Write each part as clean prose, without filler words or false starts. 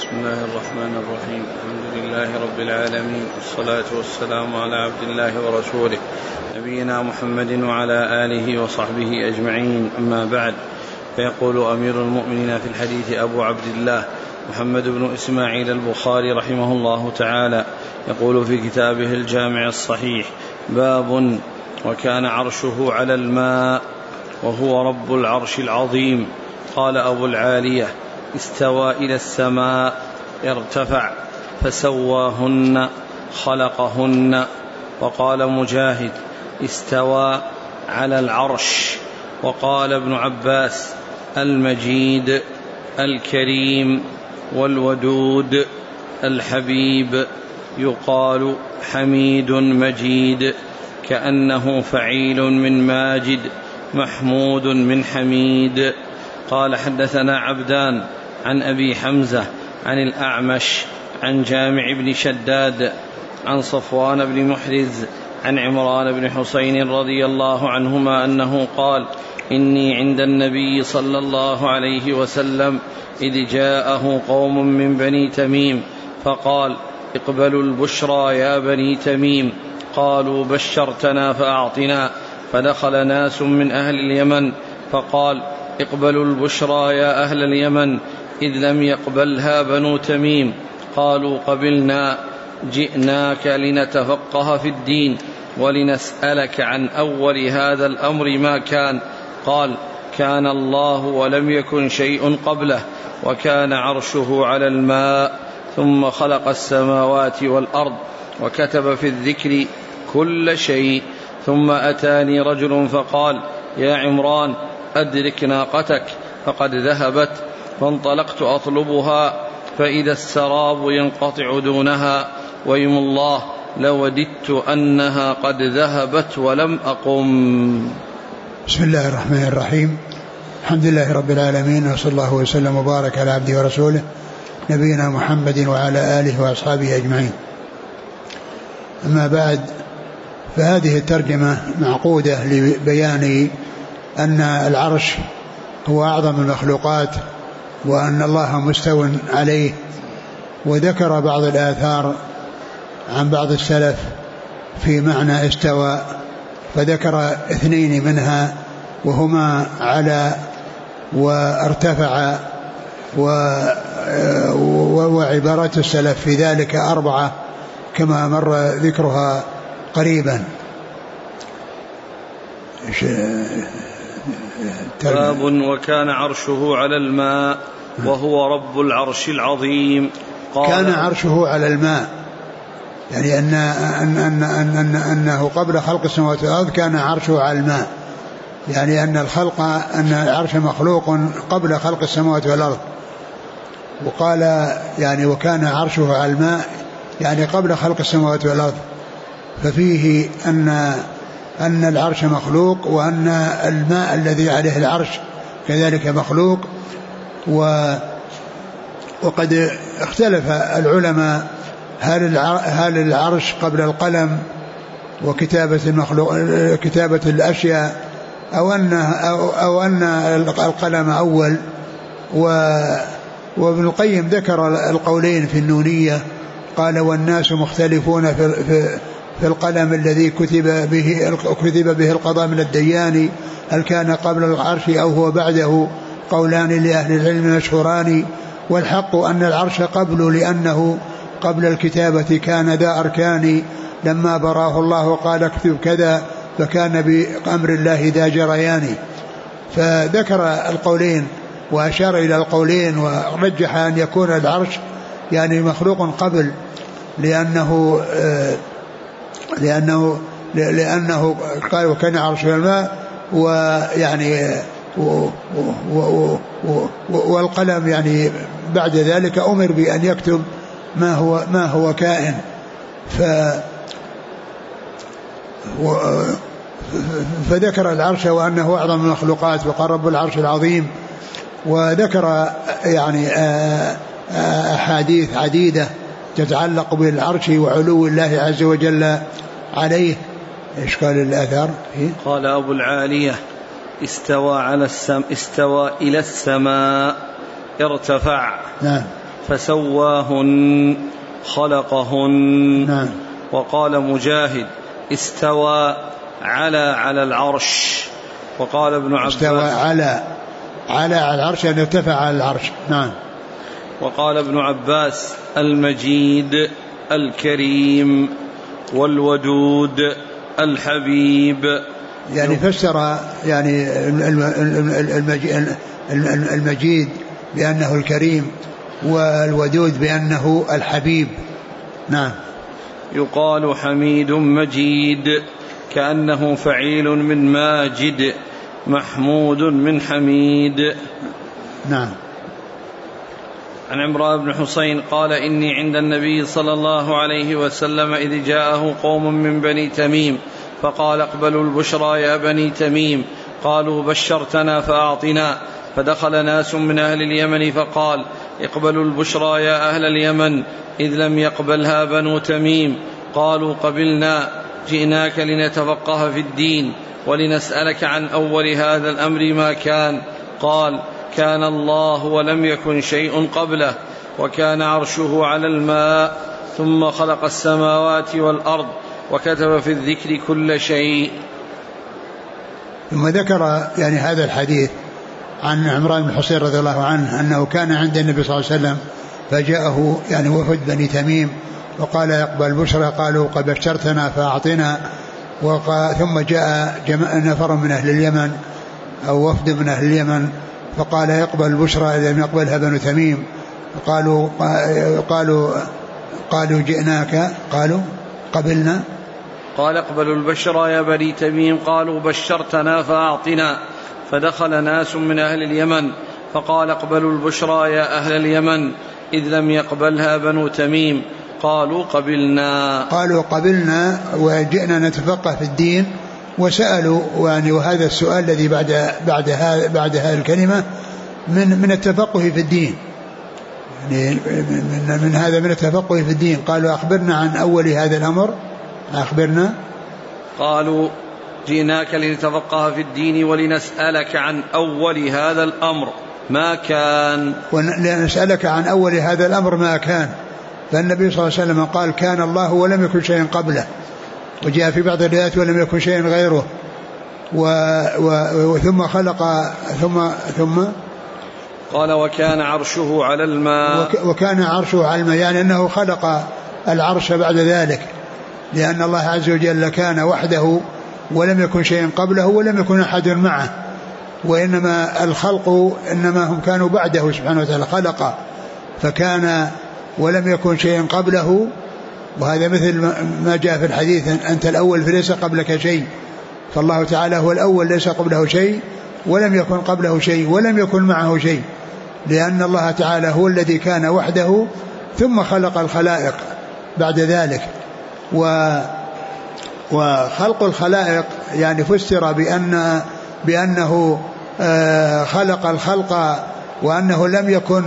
بسم الله الرحمن الرحيم. الحمد لله رب العالمين، والصلاة والسلام على عبد الله ورسوله نبينا محمد وعلى آله وصحبه أجمعين، أما بعد. فيقول أمير المؤمنين في الحديث أبو عبد الله محمد بن إسماعيل البخاري رحمه الله تعالى، يقول في كتابه الجامع الصحيح: باب وكان عرشه على الماء وهو رب العرش العظيم. قال أبو العالية: استوى إلى السماء، ارتفع، فسواهن، خلقهن. وقال مجاهد: استوى على العرش. وقال ابن عباس: المجيد، الكريم، والودود، الحبيب. يقال حميد مجيد، كأنه فعيل من ماجد، محمود من حميد. قال: حدثنا عبدان عن أبي حمزة عن الأعمش عن جامع بن شداد عن صفوان بن محرز عن عمران بن حسين رضي الله عنهما أنه قال: إني عند النبي صلى الله عليه وسلم إذ جاءه قوم من بني تميم فقال: اقبلوا البشرى يا بني تميم. قالوا: بشرتنا فأعطنا. فدخل ناس من أهل اليمن فقال: اقبلوا البشرى يا أهل اليمن، إذ لم يقبلها بنو تميم. قالوا: قبلنا، جئناك لنتفقه في الدين ولنسألك عن أول هذا الأمر ما كان. قال: كان الله ولم يكن شيء قبله، وكان عرشه على الماء، ثم خلق السماوات والأرض، وكتب في الذكر كل شيء. ثم أتاني رجل فقال: يا عمران، أدرك ناقتك فقد ذهبت. فانطلقت أطلبها فإذا السراب ينقطع دونها، ويم الله لوددت أنها قد ذهبت ولم أقم. بسم الله الرحمن الرحيم. الحمد لله رب العالمين، وصلى الله وسلم وبارك على عبده ورسوله نبينا محمد وعلى آله وأصحابه أجمعين. أما بعد، فهذه الترجمة معقودة لبيان أن العرش هو أعظم المخلوقات، وأن الله مستو عليه. وذكر بعض الآثار عن بعض السلف في معنى استوى، فذكر اثنين منها، وهما على وارتفع، وعبارات السلف في ذلك 4 كما مر ذكرها قريبا. باب وكان عرشه على الماء وهو رب العرش العظيم. كان عرشه على الماء، يعني أنه قبل خلق السماوات والأرض كان عرشه على الماء، يعني أن العرش مخلوق قبل خلق السماوات والأرض. وقال يعني وكان عرشه على الماء، يعني قبل خلق السماوات والأرض، ففيه أن العرش مخلوق، وأن الماء الذي عليه العرش كذلك مخلوق. وقد اختلف العلماء هل العرش قبل القلم وكتابة الأشياء، أو أن القلم أول. وابن القيم ذكر القولين في النونية، قال: والناس مختلفون في القلم الذي كتب به القضاء من الديان، هل كان قبل العرش أو هو بعده؟ قولان لأهل العلم مشهوران، والحق أن العرش قبل، لأنه قبل الكتابة كان ذا أركان، لما براه الله قال اكتب كذا، فكان بأمر الله ذا جريان. فذكر القولين وأشار إلى القولين، ورجح أن يكون العرش يعني مخلوق قبل، لأنه قال وكان عرشه الماء، ويعني والقلم يعني بعد ذلك أمر بأن يكتب ما هو كائن. فذكر العرش وأنه أعظم المخلوقات، وقال رب العرش العظيم. وذكر يعني أحاديث عديدة تتعلق بالعرش وعلو الله عز وجل عليه. إيش قال الآثار؟ قال أبو العالية: استوى إلى السماء، ارتفع. نعم. فسواهن خلقهن. نعم. وقال مجاهد استوى على العرش. وقال ابن عباس استوى على العرش أن ارتفع على العرش. نعم. وقال ابن عباس المجيد الكريم والودود الحبيب. يعني فسر يعني المجيد بأنه الكريم والودود بأنه الحبيب. نعم. يقال حميد مجيد كأنه فعيل من ماجد محمود من حميد. نعم. عن عمران بن حسين قال إني عند النبي صلى الله عليه وسلم إذ جاءه قوم من بني تميم فقال اقبلوا البشرى يا بني تميم. قالوا بشرتنا فأعطنا. فدخل ناس من أهل اليمن فقال اقبلوا البشرى يا أهل اليمن إذ لم يقبلها بنو تميم. قالوا قبلنا جئناك لنتفقه في الدين ولنسألك عن أول هذا الأمر ما كان. قال كان الله ولم يكن شيء قبله وكان عرشه على الماء ثم خلق السماوات والأرض وكتب في الذكر كل شيء. ثم ذكر يعني هذا الحديث عن عمران بن حسين رضي الله عنه أنه كان عند النبي صلى الله عليه وسلم فجاءه يعني وفد بني تميم وقال يقبل البشرى. قالوا قد بشرتنا فأعطنا. ثم جاء نفر من أهل اليمن أو وفد من أهل اليمن فقال يقبل البشرى إذا لم يقبلها بنو تميم. قالوا جئناك. قالوا قبلنا. قال اقبلوا البشرى يا بني تميم. قالوا بشرتنا فأعطنا. فدخل ناس من أهل اليمن فقال اقبلوا البشرى يا أهل اليمن إذ لم يقبلها بنو تميم. قالوا قبلنا وجئنا نتفقه في الدين. وسألوا يعني وهذا السؤال الذي بعد هذه الكلمة من التفقه في الدين يعني من التفقه في الدين. قالوا أخبرنا عن أول هذا الأمر. أخبرنا. قالوا جئناك لنتفقه في الدين ولنسألك عن أول هذا الأمر ما كان. ولنسألك عن أول هذا الأمر ما كان. فالنبي صلى الله عليه وسلم قال كان الله ولم يكن شيء قبله. وجاء في بعض الروايات ولم يكن شيء غيره. ثم خلق ثم قال وكان عرشه على الماء. وكان عرشه على الماء يعني أنه خلق العرش بعد ذلك لأن الله عز وجل كان وحده ولم يكن شيء قبله ولم يكن أحد معه. وإنما الخلق إنما هم كانوا بعده سبحانه وتعالى خلق فكان ولم يكن شيء قبله. وهذا مثل ما جاء في الحديث أنت الأول فليس قبلك شيء. فالله تعالى هو الأول ليس قبله شيء ولم يكن قبله شيء ولم يكن معه شيء لأن الله تعالى هو الذي كان وحده ثم خلق الخلائق بعد ذلك. وخلق الخلائق يعني فسر بأنه خلق الخلق وأنه لم يكن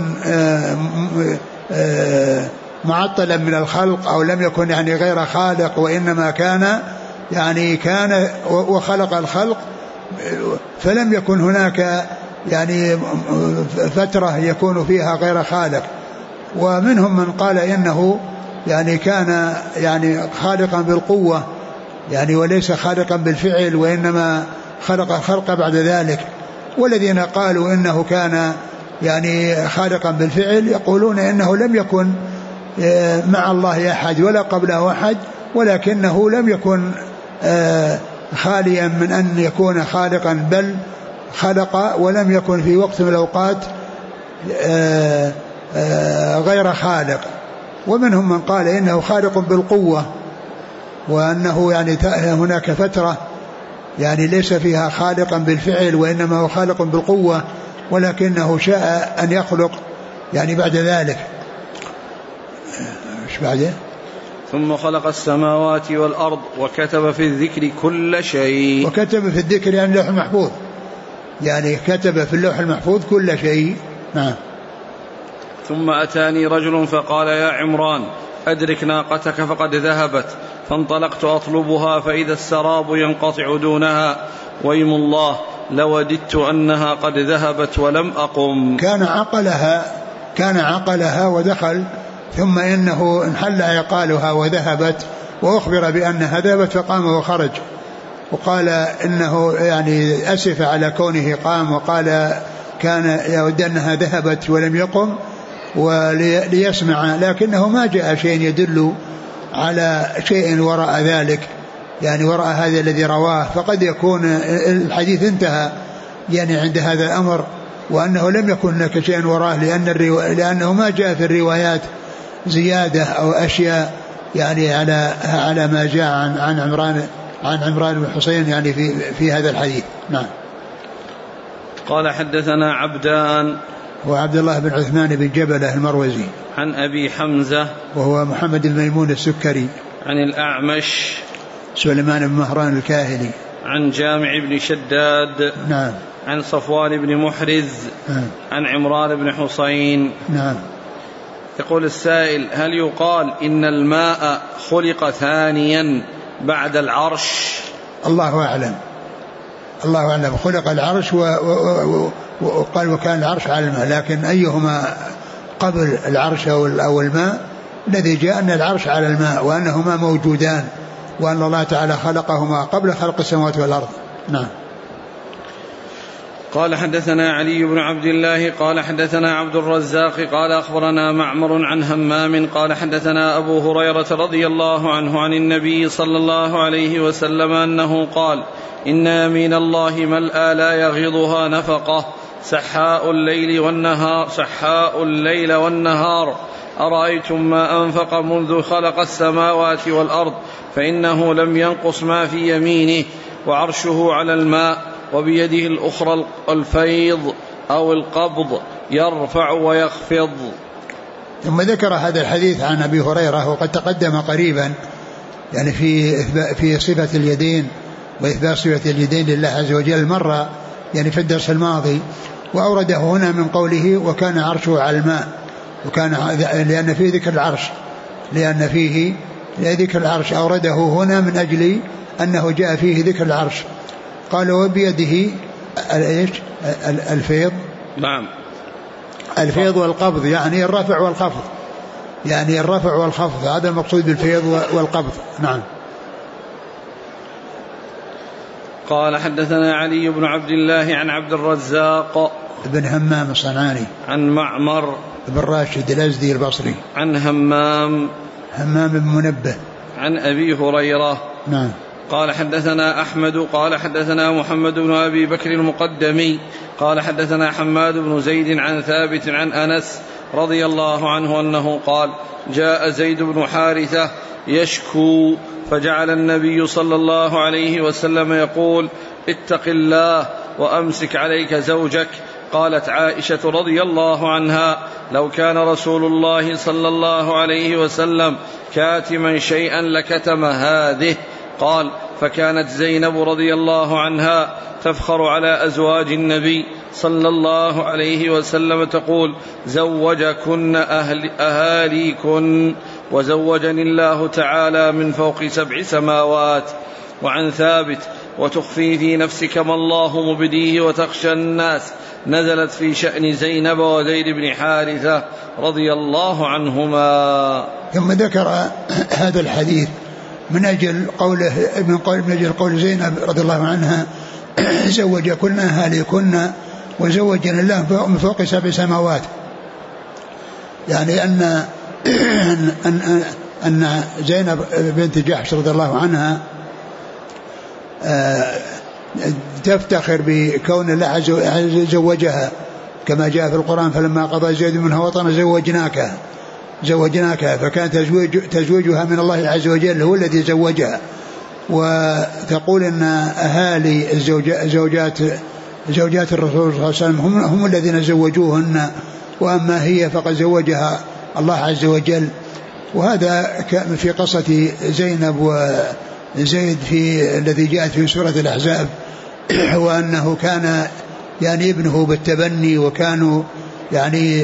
معطلا من الخلق أو لم يكن يعني غير خالق وإنما كان وخلق الخلق فلم يكن هناك يعني فترة يكون فيها غير خالق. ومنهم من قال إنه يعني كان يعني خالقا بالقوة يعني وليس خالقا بالفعل وإنما خلق الخلق بعد ذلك. والذين قالوا إنه كان يعني خالقا بالفعل يقولون إنه لم يكن مع الله أحد ولا قبله أحد ولكنه لم يكن خاليا من أن يكون خالقا بل خلق ولم يكن في وقت من الأوقات غير خالق. ومنهم من قال إنه خالق بالقوة وأنه يعني هناك فترة يعني ليس فيها خالقا بالفعل وإنما هو خالق بالقوة ولكنه شاء أن يخلق يعني بعد ذلك. ايش بعده؟ ثم خلق السماوات والأرض وكتب في الذكر كل شيء. وكتب في الذكر يعني اللوح المحفوظ يعني كتب في اللوح المحفوظ كل شيء. نعم. ثم أتاني رجل فقال يا عمران أدرك ناقتك فقد ذهبت. فانطلقت أطلبها فإذا السراب ينقطع دونها ويم الله لوددت أنها قد ذهبت ولم أقم. كان كان عقلها ودخل، ثم إنه انحل عقالها وذهبت، وأخبر بأنها ذهبت فقام وخرج، وقال إنه يعني أسف على كونه قام، وقال كان يود أنها ذهبت ولم يقم وليسمع، لكنه ما جاء شيء يدل على شيء وراء ذلك، يعني وراء هذا الذي رواه. فقد يكون الحديث انتهى يعني عند هذا الأمر، وأنه لم يكن هناك شيء وراه، لأنه ما جاء في الروايات زيادة أو أشياء يعني على ما جاء عن عمران بن حسين يعني في هذا الحديث. نعم. قال حدثنا عبدان وعبد الله بن عثمان بن جبلة المروزي عن أبي حمزة وهو محمد الميمون السكري عن الأعمش سليمان بن مهران الكاهلي عن جامع بن شداد نعم عن صفوان بن محرز عن عمران بن حسين. نعم. يقول السائل: هل يقال إن الماء خلق ثانيا بعد العرش؟ الله أعلم، الله أعلم. خلق العرش وقال وكان العرش على الماء، لكن أيهما قبل العرش أو الماء؟ الذي جاء أن العرش على الماء وأنهما موجودان، وأن الله تعالى خلقهما قبل خلق السماوات والأرض. نعم. قال حدثنا علي بن عبد الله قال حدثنا عبد الرزاق قال أخبرنا معمر عن همام قال حدثنا أبو هريرة رضي الله عنه عن النبي صلى الله عليه وسلم أنه قال: إن يمين الله ملأى لا يغيضها نفقة سحاء الليل والنهار أرأيتم ما أنفق منذ خلق السماوات والأرض فإنه لم ينقص ما في يمينه وعرشه على الماء وبيده الأخرى الفيض أو القبض يرفع ويخفض. ثم ذكر هذا الحديث عن أبي هريرة وقد تقدم قريبا، يعني في صفة اليدين وإثبات صفة اليدين لله عز وجل مرة يعني في الدرس الماضي، وأورده هنا من قوله وكان عرشه على الماء، وكان لأن فيه ذكر العرش، لأن فيه ذكر العرش أورده هنا من أجل أنه جاء فيه ذكر العرش. قال وبيده الفيض. نعم. الفيض والقبض، يعني الرفع والخفض، يعني الرفع والخفض، هذا المقصود بالفيض والقبض. نعم. قال حدثنا علي بن عبد الله عن عبد الرزاق بن همام الصنعاني عن معمر بن راشد الأزدي البصري عن همام بن منبه عن أبي هريرة. نعم. قال حدثنا أحمد قال حدثنا محمد بن أبي بكر المقدمي قال حدثنا حماد بن زيد عن ثابت عن أنس رضي الله عنه أنه قال: جاء زيد بن حارثة يشكو فجعل النبي صلى الله عليه وسلم يقول: اتق الله وأمسك عليك زوجك. قالت عائشة رضي الله عنها: لو كان رسول الله صلى الله عليه وسلم كاتما شيئا لكتم هذه. قال: فكانت زينب رضي الله عنها تفخر على أزواج النبي صلى الله عليه وسلم تقول: زوجكن أهاليكن وزوجني الله تعالى من فوق 7 سماوات. وعن ثابت: وتخفي في نفسك ما الله مبديه وتخشى الناس، نزلت في شأن زينب وزيد بن حارثة رضي الله عنهما. ثم ذكر هذا الحديث من أجل قول زينب رضي الله عنها: زوجكن أهاليكن وزوجنا الله من فوق 7 سماوات، يعني أن زينب بنت جحش رضي الله عنها تفتخر بكون الله عز وجل زوجها، كما جاء في القرآن: فلما قضى زيد منها وطنا زوجناك، فكان تزويجها من الله عز وجل هو الذي زوجها. وتقول أن أهالي زوجات الرسول صلى الله عليه وسلم هم الذين زوجوهن، وأما هي فقد زوجها الله عز وجل. وهذا في قصة زينب وزيد الذي جاءت في سورة الأحزاب، وأنه كان يعني ابنه بالتبني، وكانوا يعني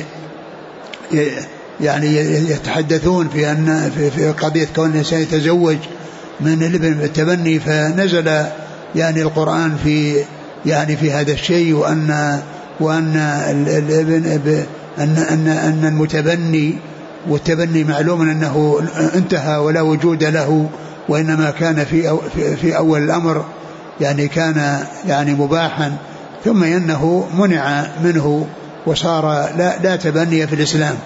يتحدثون في أن في قضية كون الإنسان يتزوج من الابن بالتبني، فنزل يعني القرآن في هذا الشيء، وأن الابن أن المتبني، والتبني معلوم أنه انتهى ولا وجود له، وإنما كان في أول الأمر يعني كان يعني مباحا، ثم إنه منع منه وصار لا تبني في الإسلام.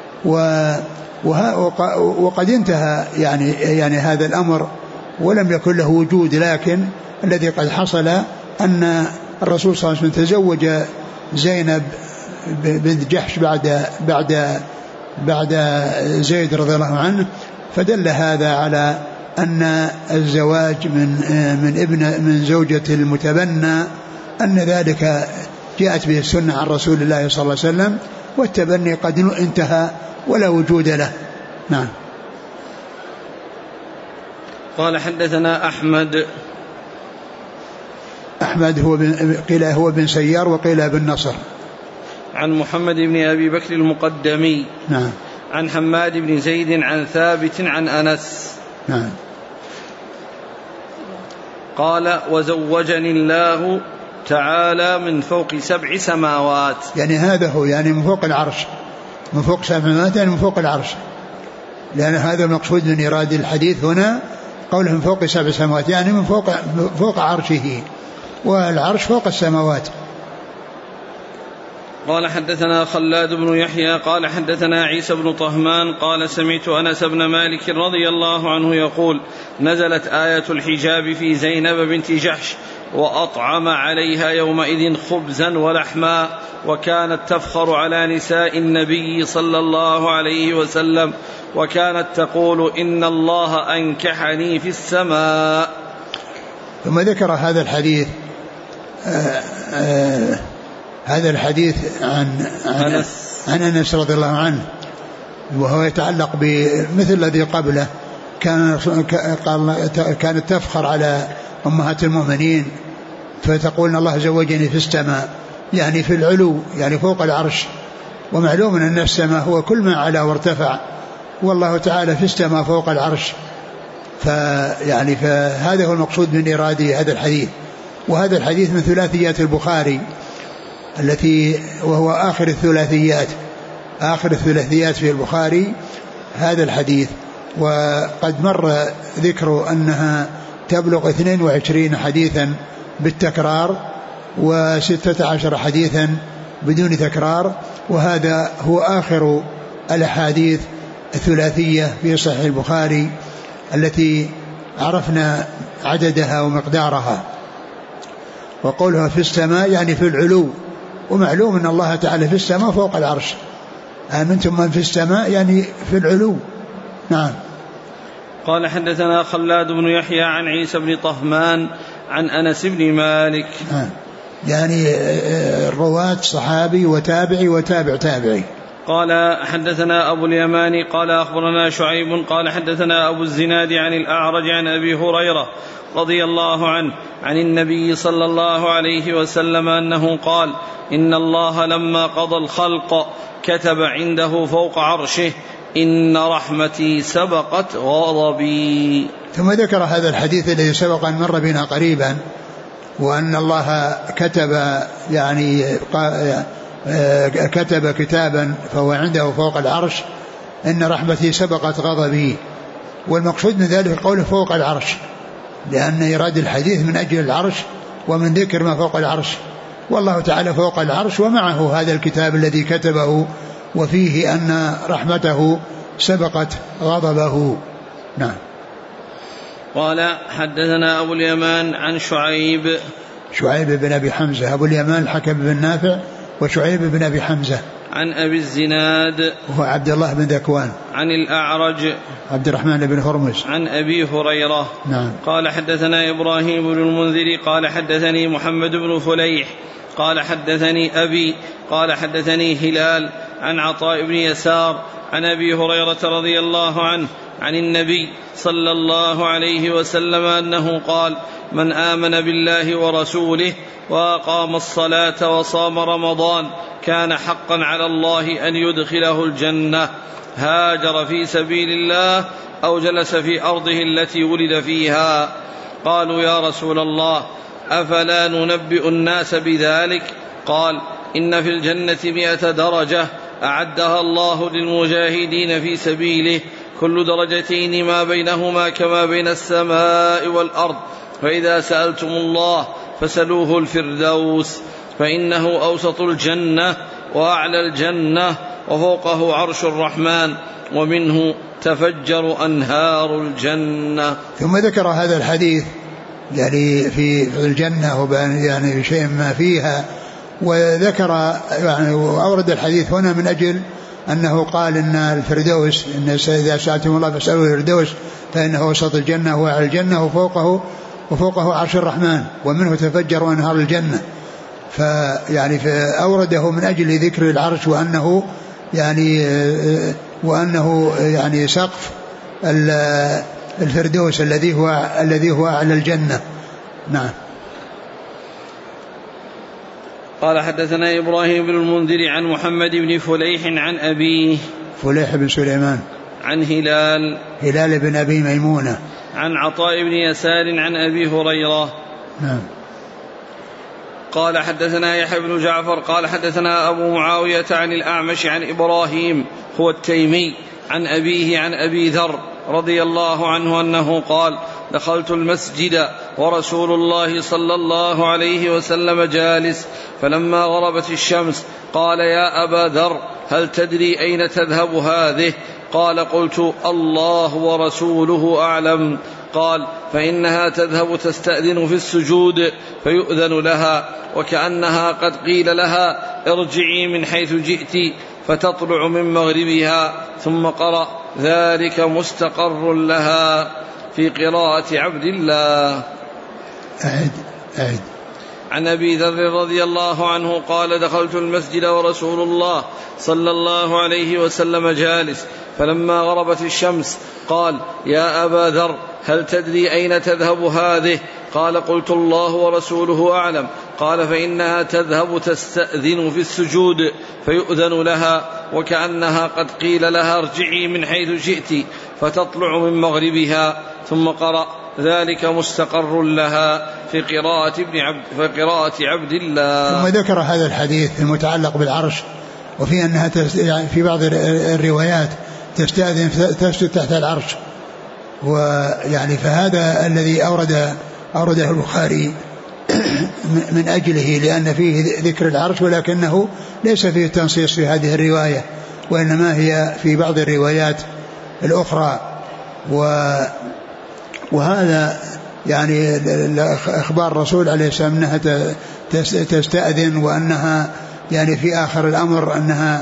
وقد انتهى يعني هذا الأمر ولم يكن له وجود، لكن الذي قد حصل أن الرسول صلى الله عليه وسلم تزوج زينب بنت جحش بعد زيد رضي الله عنه، فدل هذا على أن الزواج من زوجة المتبنى أن ذلك جاءت به السنة عن رسول الله صلى الله عليه وسلم، والتبني قد انتهى ولا وجود له. نعم. قال حدثنا أحمد قيل هو بن سيار وقيل بن نصر، عن محمد بن أبي بكر المقدمي. نعم. عن حماد بن زيد عن ثابت عن أنس. نعم. قال وزوجني الله تعالى من فوق 7 سماوات. يعني هذا هو يعني من فوق العرش، من فوق 7 سماوات يعني من فوق العرش، لأن هذا المقصود من إيراد الحديث هنا قوله من فوق 7 سماوات، يعني من فوق عرشه، والعرش فوق السماوات. قال حدثنا خلاد بن يحيى قال حدثنا عيسى بن طهمان قال سمعت أنس بن مالك رضي الله عنه يقول نزلت آية الحجاب في زينب بنت جحش وأطعم عليها يومئذ خبزا ولحما، وكانت تفخر على نساء النبي صلى الله عليه وسلم، وكانت تقول إن الله أنكحني في السماء. ثم ذكر هذا الحديث هذا الحديث عن أنس رضي الله عنه، وهو يتعلق بمثل الذي قبله، كانت تفخر على أمهات المؤمنين فتقول إن الله زوجني في السماء، يعني في العلو، يعني فوق العرش، ومعلوم أن السماء هو كل ما علا وارتفع، والله تعالى في السماء فوق العرش. فهذا هو المقصود من إرادة هذا الحديث. وهذا الحديث من ثلاثيات البخاري التي وهو آخر الثلاثيات في البخاري هذا الحديث، وقد مر ذكر أنها تبلغ 22 حديثا بالتكرار و16 حديثا بدون تكرار، وهذا هو آخر الأحاديث الثلاثية في صحيح البخاري التي عرفنا عددها ومقدارها. وقولها في السماء يعني في العلو، ومعلوم أن الله تعالى في السماء فوق العرش، آمنتم من في السماء يعني في العلو. نعم. قال حدثنا خلاد بن يحيى عن عيسى بن طهمان عن أنس بن مالك. يعني الرواة صحابي وتابعي وتابع تابعي. قال حدثنا أبو اليماني قال أخبرنا شعيب قال حدثنا أبو الزناد عن الأعرج عن أبي هريرة رضي الله عنه عن النبي صلى الله عليه وسلم أنه قال إن الله لما قضى الخلق كتب عنده فوق عرشه إن رحمتي سبقت غضبي. ثم ذكر هذا الحديث الذي سبق أن مر بنا قريبا، وأن الله كتب كتابا فهو عنده فوق العرش إن رحمتي سبقت غضبي. والمقصود من ذلك قوله فوق العرش، لأن يراد الحديث من أجل العرش ومن ذكر ما فوق العرش، والله تعالى فوق العرش ومعه هذا الكتاب الذي كتبه وفيه أن رحمته سبقت غضبه. نعم. قال حدثنا أبو اليمان عن شعيب بن أبي حمزة. أبو اليمان الحكم بن نافع وشعيب بن أبي حمزة. عن أبي الزناد وهو عبد الله بن ذكوان. عن الأعرج عبد الرحمن بن هرمز. عن أبي هريرة. نعم. قال حدثنا إبراهيم بن المنذر قال حدثني محمد بن فليح قال حدثني أبي قال حدثني هلال عن عطاء بن يسار عن أبي هريرة رضي الله عنه عن النبي صلى الله عليه وسلم أنه قال من آمن بالله ورسوله وأقام الصلاة وصام رمضان كان حقا على الله أن يدخله الجنة، هاجر في سبيل الله أو جلس في أرضه التي ولد فيها. قالوا يا رسول الله أفلا ننبئ الناس بذلك؟ قال إن في الجنة 100 درجة أعدها الله للمجاهدين في سبيله، كل درجتين ما بينهما كما بين السماء والأرض، فإذا سألتم الله فسلوه الفردوس، فإنه أوسط الجنة وأعلى الجنة وفوقه عرش الرحمن، ومنه تفجر أنهار الجنة. ثم ذكر هذا الحديث يعني في الجنة وبان يعني شيء ما فيها، وذكر يعني وأورد الحديث هنا من أجل أنه قال إن الفردوس إن إذا سألتم الله فاسألوه الفردوس فإنه وسط الجنة وأعلى الجنة وفوقه عرش الرحمن، ومنه تفجر أنهار الجنة. فيعني فأورده من أجل ذكر العرش وأنه يعني سقف الفردوس الذي هو أعلى الجنة. نعم. قال حدثنا إبراهيم بن المنذر عن محمد بن فليح عن أبيه فليح بن سليمان عن هلال بن أبي ميمونة عن عطاء بن يسار عن أبي هريرة. نعم. قال حدثنا يحيى بن جعفر قال حدثنا أبو معاوية عن الأعمش عن إبراهيم هو التيمي عن أبيه عن أبي ذر رضي الله عنه أنه قال: دخلت المسجد ورسول الله صلى الله عليه وسلم جالس، فلما غربت الشمس قال: يا أبا ذر هل تدري أين تذهب هذه؟ قال: قلت: الله ورسوله أعلم. قال: فإنها تذهب تستأذن في السجود فيؤذن لها، وكأنها قد قيل لها: ارجعي من حيث جئت، فتطلع من مغربها. ثم قرأ: ذلك مستقر لها، في قراءة عبد الله. أعد. عن أبي ذر رضي الله عنه قال: دخلت المسجد ورسول الله صلى الله عليه وسلم جالس، فلما غربت الشمس قال: يا أبا ذر هل تدري أين تذهب هذه؟ قال: قلت: الله ورسوله أعلم. قال: فإنها تذهب تستأذن في السجود فيؤذن لها، وكأنها قد قيل لها: ارجعي من حيث جئت، فتطلع من مغربها. ثم قرأ: ذلك مستقر لها، في قراءة عبد الله. ثم ذكر هذا الحديث المتعلق بالعرش، وفي أنها في بعض الروايات تستأذن تسجد تحت العرش، ويعني فهذا الذي أورده البخاري من أجله، لأن فيه ذكر العرش، ولكنه ليس فيه تنصيص في هذه الرواية، وإنما هي في بعض الروايات الأخرى. وهذا يعني أخبار الرسول عليه السلام أنها تستأذن، وأنها يعني في آخر الأمر أنها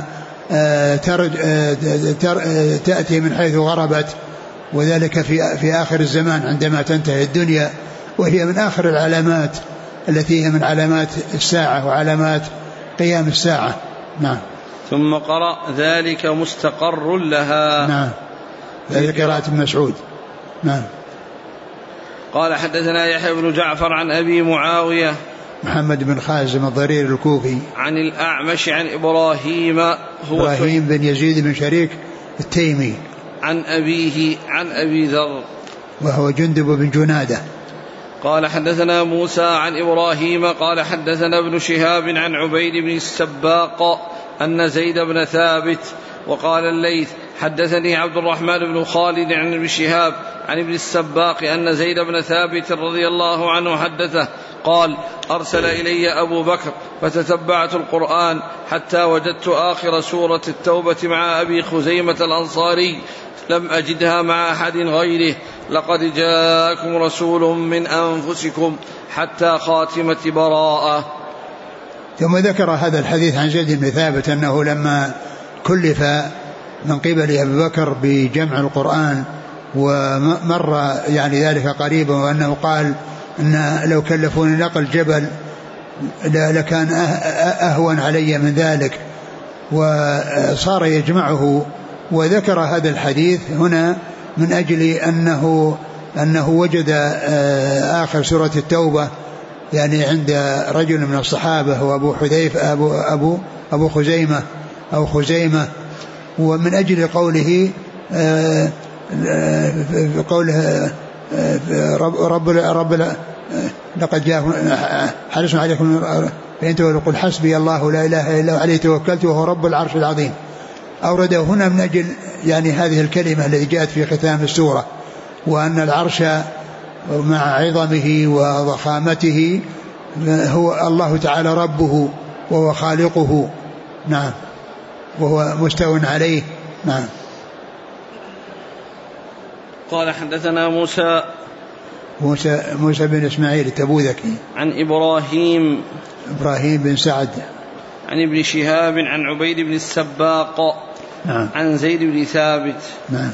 تأتي من حيث غربت، وذلك في آخر الزمان عندما تنتهي الدنيا، وهي من آخر العلامات التي هي من علامات الساعة وعلامات قيام الساعة. نعم. ثم قرأ: ذلك مستقر لها. نعم. ذلك قراءة ابن مسعود. نعم. قال حدثنا يحيى بن جعفر عن أبي معاوية محمد بن خازم الضرير الكوفي عن الأعمش عن إبراهيم بن يزيد بن شريك التيمي عن أبيه عن أبي ذر وهو جندب بن جنادة. قال حدثنا موسى عن إبراهيم قال حدثنا ابن شهاب عن عبيد بن السباق أن زيد بن ثابت. وقال الليث حدثني عبد الرحمن بن خالد عن ابن شهاب عن ابن السباق أن زيد بن ثابت رضي الله عنه حدثه قال: أرسل إلي أبو بكر فتتبعت القرآن حتى وجدت آخر سورة التوبة مع أبي خزيمة الأنصاري، لم أجدها مع أحد غيره: لقد جاءكم رسول من أنفسكم، حتى خاتمة براءة. ثم ذكر هذا الحديث عن زيد بن ثابت أنه لما كلف من قبل أبي بكر بجمع القرآن ومر يعني ذلك قريبا، وأنه قال إن لو كلفوني نقل جبل لكان أهون علي من ذلك، وصار يجمعه. وذكر هذا الحديث هنا من أجل أنه وجد آخر سورة التوبة يعني عند رجل من الصحابة وأبو حذيفة أبو خزيمة أو خزيمة، ومن أجل قوله رب لقد جاءكم حريص عليكم فإن تولوا قل حسبي الله لا إله إلا هو عليه توكلت وهو رب العرش العظيم. أورده هنا من أجل يعني هذه الكلمة التي جاءت في ختام السورة، وأن العرش مع عظمه وضخامته هو الله تعالى ربه وهو خالقه. نعم، وهو مستو عليه. نعم. قال حدثنا موسى بن إسماعيل التبوذكي عن إبراهيم بن سعد عن ابن شهاب عن عبيد بن السباق نعم. عن زيد بن ثابت نعم.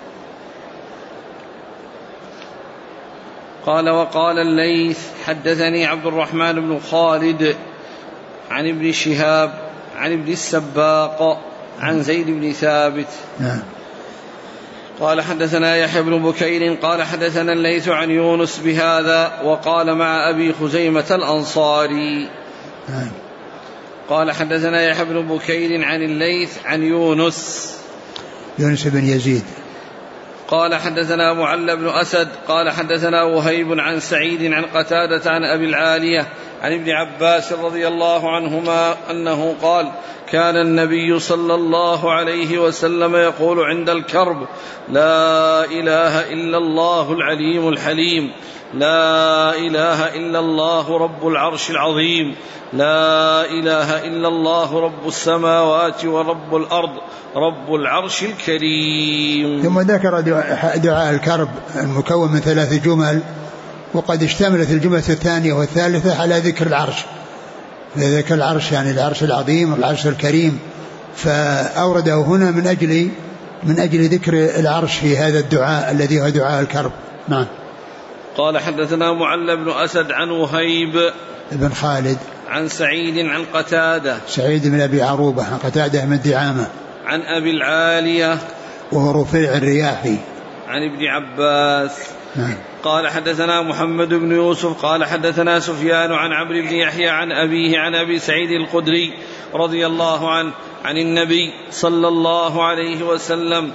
قال وقال الليث حدثني عبد الرحمن بن خالد عن ابن شهاب عن ابن السباق عن زيد بن ثابت نعم. قال حدثنا يحيى بن بكير قال حدثنا الليث عن يونس بهذا وقال مع أبي خزيمة الأنصاري. نعم. قال حدثنا يحيى بن بكير عن الليث عن يونس بن يزيد قال حدثنا معل بن أسد قال حدثنا وهيب عن سعيد عن قتادة عن أبي العالية عن ابن عباس رضي الله عنهما أنه قال كان النبي صلى الله عليه وسلم يقول عند الكرب لا إله إلا الله العليم الحليم لا إله إلا الله رب العرش العظيم لا إله إلا الله رب السماوات ورب الأرض رب العرش الكريم. ثم ذكر دعاء الكرب المكون من 3 جمل، وقد اشتملت الجملة الثانية والثالثة على ذكر العرش، ذكر العرش يعني العرش العظيم والعرش الكريم، فأورده هنا من أجل ذكر العرش في هذا الدعاء الذي هو دعاء الكرب. نعم. قال حدثنا معل بن أسد عن وهيب بن خالد عن سعيد عن قتادة سعيد بن أبي عروبة عن قتادة من دعامة عن أبي العالية وهو رفيع الرياحي عن ابن عباس. نعم. قال حدثنا محمد بن يوسف قال حدثنا سفيان عن عمرو بن يحيى عن أبيه عن أبي سعيد الخدري رضي الله عنه عن النبي صلى الله عليه وسلم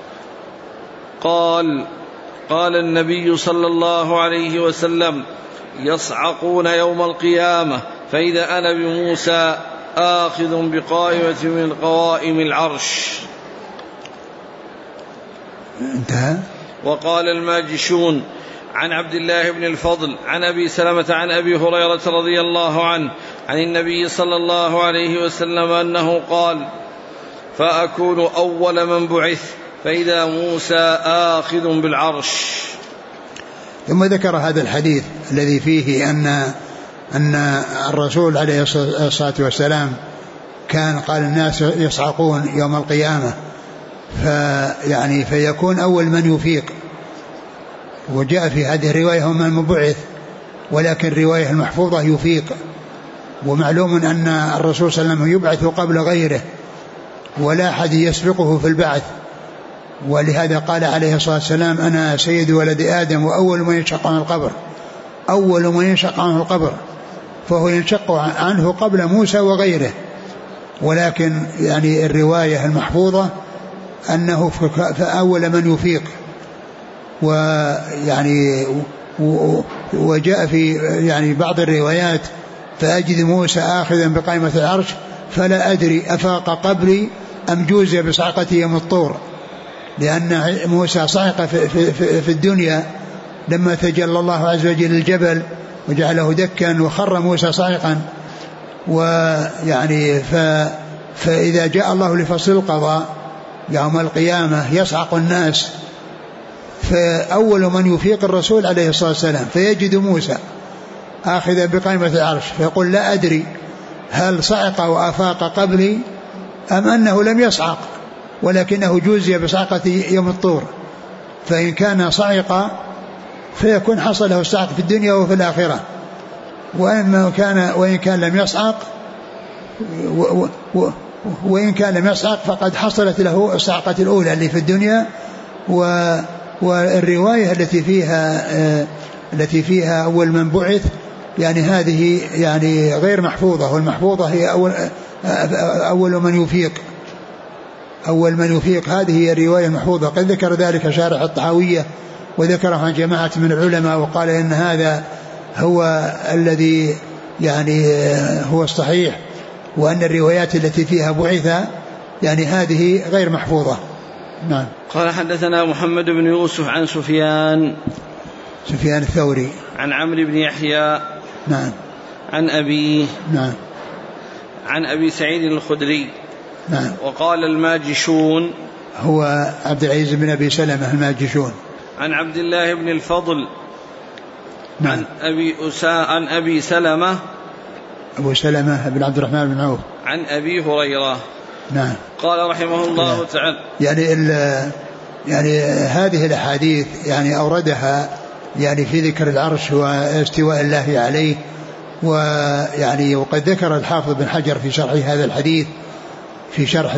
قال النبي صلى الله عليه وسلم يصعقون يوم القيامة فإذا أنا بموسى آخذ بقائمة من قوائم العرش. انتهى. وقال الماجشون عن عبد الله بن الفضل عن أبي سلمة عن أبي هريرة رضي الله عنه عن النبي صلى الله عليه وسلم أنه قال فأكون أول من بعث فإذا موسى آخذ بالعرش. ثم ذكر هذا الحديث الذي فيه أن الرسول عليه الصلاة والسلام كان قال الناس يصعقون يوم القيامة فيكون أول من يفيق، وجاء في هذه الرواية هم من بعث، ولكن الرواية المحفوظة يفيق. ومعلوم أن الرسول صلى الله عليه وسلم يبعث قبل غيره ولا أحد يسبقه في البعث، ولهذا قال عليه الصلاة والسلام أنا سيد ولد آدم وأول من ينشق عنه القبر، أول من ينشق عنه القبر، فهو ينشق عنه قبل موسى وغيره. ولكن يعني الرواية المحفوظة أنه فأول من يفيق. ويعني وجاء في يعني بعض الروايات فأجد موسى آخذا بقائمة العرش فلا أدري أفاق قبلي أم جوزي بصعقته يوم الطور، لأن موسى صعق في الدنيا لما تجلى الله عز وجل الجبل وجعله دكا وخر موسى صعقا. ويعني فإذا جاء الله لفصل القضاء يوم القيامة يصعق الناس، فأول من يفيق الرسول عليه الصلاة والسلام فيجد موسى آخذ بقائمة العرش فيقول لا أدري هل صعق وأفاق قبلي أم أنه لم يصعق ولكنه جوزي بصعقة يوم الطور، فإن كان صعق فيكون حصل له الصعق في الدنيا وفي الآخرة، وإن كان لم يصعق فقد حصلت له الصعقة الأولى اللي في الدنيا. والرواية التي فيها أول من بعث يعني هذه يعني غير محفوظة، والمحفوظة هي أول من يفيق. أول من يفيق هذه هي الرواية المحفوظة. قد ذكر ذلك شارح الطحاوية وذكره عن جماعة من العلماء وقال إن هذا هو الذي يعني هو الصحيح، وأن الروايات التي فيها بعث يعني هذه غير محفوظة. نعم. قال حدثنا محمد بن يوسف عن سفيان الثوري عن عمرو بن يحيى نعم عن أبيه نعم عن أبي سعيد الخدري نعم. وقال الماجشون هو عبد العزيز بن أبي سلمة الماجشون عن عبد الله بن الفضل نعم. عن أبي سلمة أبو سلمة بن عبد الرحمن بن عوف عن أبي هريرة. نعم. قال رحمه الله تعالى يعني هذه الأحاديث يعني أوردها يعني في ذكر العرش واستواء الله عليه، ويعني وقد ذكر الحافظ بن حجر في شرح هذا الحديث في شرح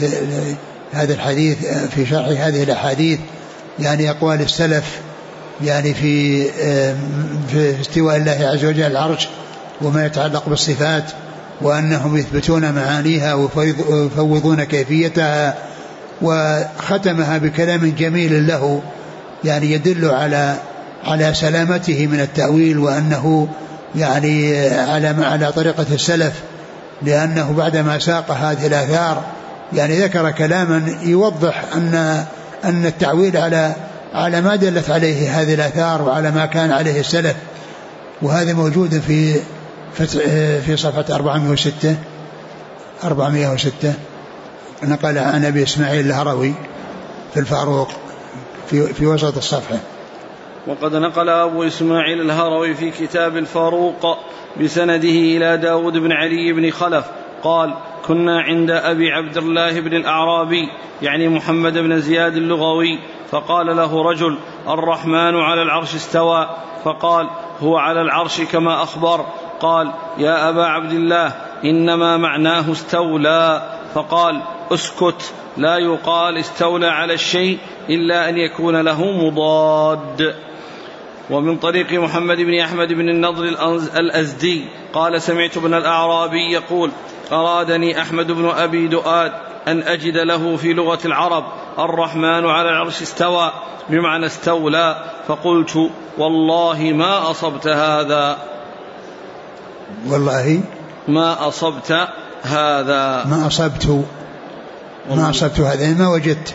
هذه الأحاديث يعني أقوال السلف يعني في استواء الله عز وجل العرش وما يتعلق بالصفات، وأنهم يثبتون معانيها ويفوضون كيفيتها، وختمها بكلام جميل له يعني يدل على سلامته من التأويل، وأنه يعني على طريقة السلف، لأنه بعدما ساق هذه الآثار يعني ذكر كلاما يوضح أن التعويل على ما دلت عليه هذه الآثار وعلى ما كان عليه السلف. وهذا موجود في صفحة 406 نقل عن أبي إسماعيل الهروي في الفاروق في وسط الصفحة. وقد نقل أبو إسماعيل الهروي في كتاب الفاروق بسنده إلى داود بن علي بن خلف قال: كنا عند أبي عبد الله بن الأعرابي يعني محمد بن زياد اللغوي، فقال له رجل: الرحمن على العرش استوى، فقال: هو على العرش كما أخبر. قال: يا أبا عبد الله، إنما معناه استولى. فقال: اسكت، لا يقال استولى على الشيء إلا أن يكون له مضاد. ومن طريق محمد بن أحمد بن النضر الأزدي قال: سمعت ابن الأعرابي يقول: أرادني أحمد بن أبي دؤاد أن أجد له في لغة العرب الرحمن على العرش استوى بمعنى استولى، فقلت: والله ما أصبت هذا، والله ما أصبت هذا، ما أصبت هذا، ما وجدت.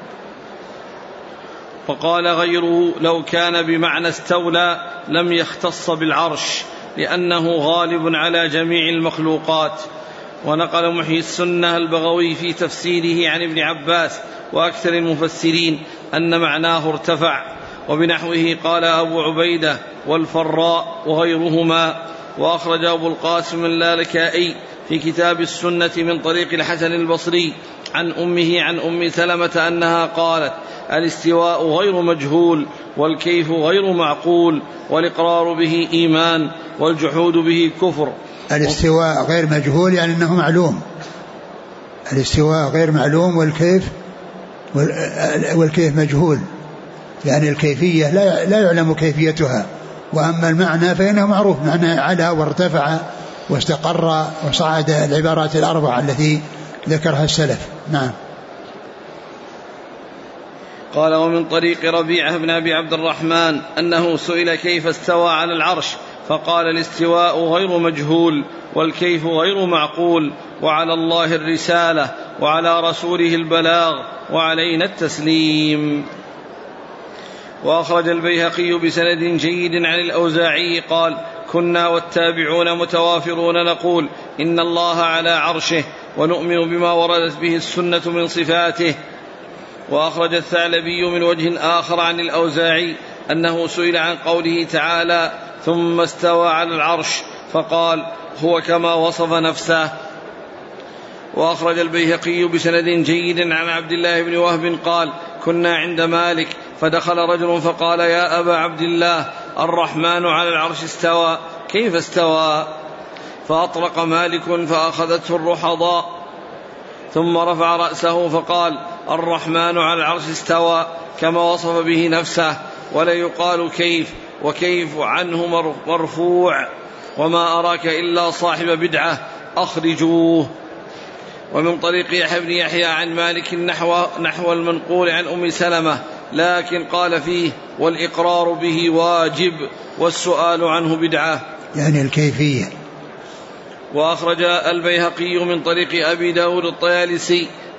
وقال غيره: لو كان بمعنى استولى لم يختص بالعرش لأنه غالب على جميع المخلوقات. ونقل محيي السنة البغوي في تفسيره عن ابن عباس وأكثر المفسرين أن معناه ارتفع، وبنحوه قال أبو عبيدة والفراء وغيرهما. وأخرج أبو القاسم اللالكائي في كتاب السنة من طريق الحسن البصري عن أمه عن أم سلمة أنها قالت: الاستواء غير مجهول، والكيف غير معقول، والإقرار به إيمان، والجحود به كفر. الاستواء غير مجهول يعني أنه معلوم، الاستواء غير معلوم، والكيف مجهول يعني الكيفية لا يعلم كيفيتها، وأما المعنى فإنه معروف، معنى علا وارتفع واستقر وصعد، العبارات الأربعة التي ذكرها السلف. نعم. قال: ومن طريق ربيعة بن أبي عبد الرحمن أنه سئل كيف استوى على العرش، فقال: الاستواء غير مجهول، والكيف غير معقول، وعلى الله الرسالة، وعلى رسوله البلاغ، وعلينا التسليم. وأخرج البيهقي بسند جيد عن الأوزاعي قال: كنا والتابعون متوافرون نقول إن الله على عرشه، ونؤمن بما وردت به السنة من صفاته. وأخرج الثعلبي من وجه آخر عن الأوزاعي أنه سئل عن قوله تعالى: ثم استوى على العرش، فقال: هو كما وصف نفسه. وأخرج البيهقي بسند جيد عن عبد الله بن وهب قال: كنا عند مالك فدخل رجل فقال: يا أبا عبد الله، الرحمن على العرش استوى، كيف استوى؟ فأطرق مالك فأخذته الرحضاء، ثم رفع رأسه فقال: الرحمن على العرش استوى كما وصف به نفسه، ولا يقال كيف، وكيف عنه مرفوع، وما أراك إلا صاحب بدعة، أخرجوه. ومن طريق يحيى بن يحيى عن مالك نحو المنقول عن أم سلمة، لكن قال فيه: والإقرار به واجب، والسؤال عنه بدعة، يعني الكيفية. وأخرج البيهقي من طريق أبي داود الطيالسي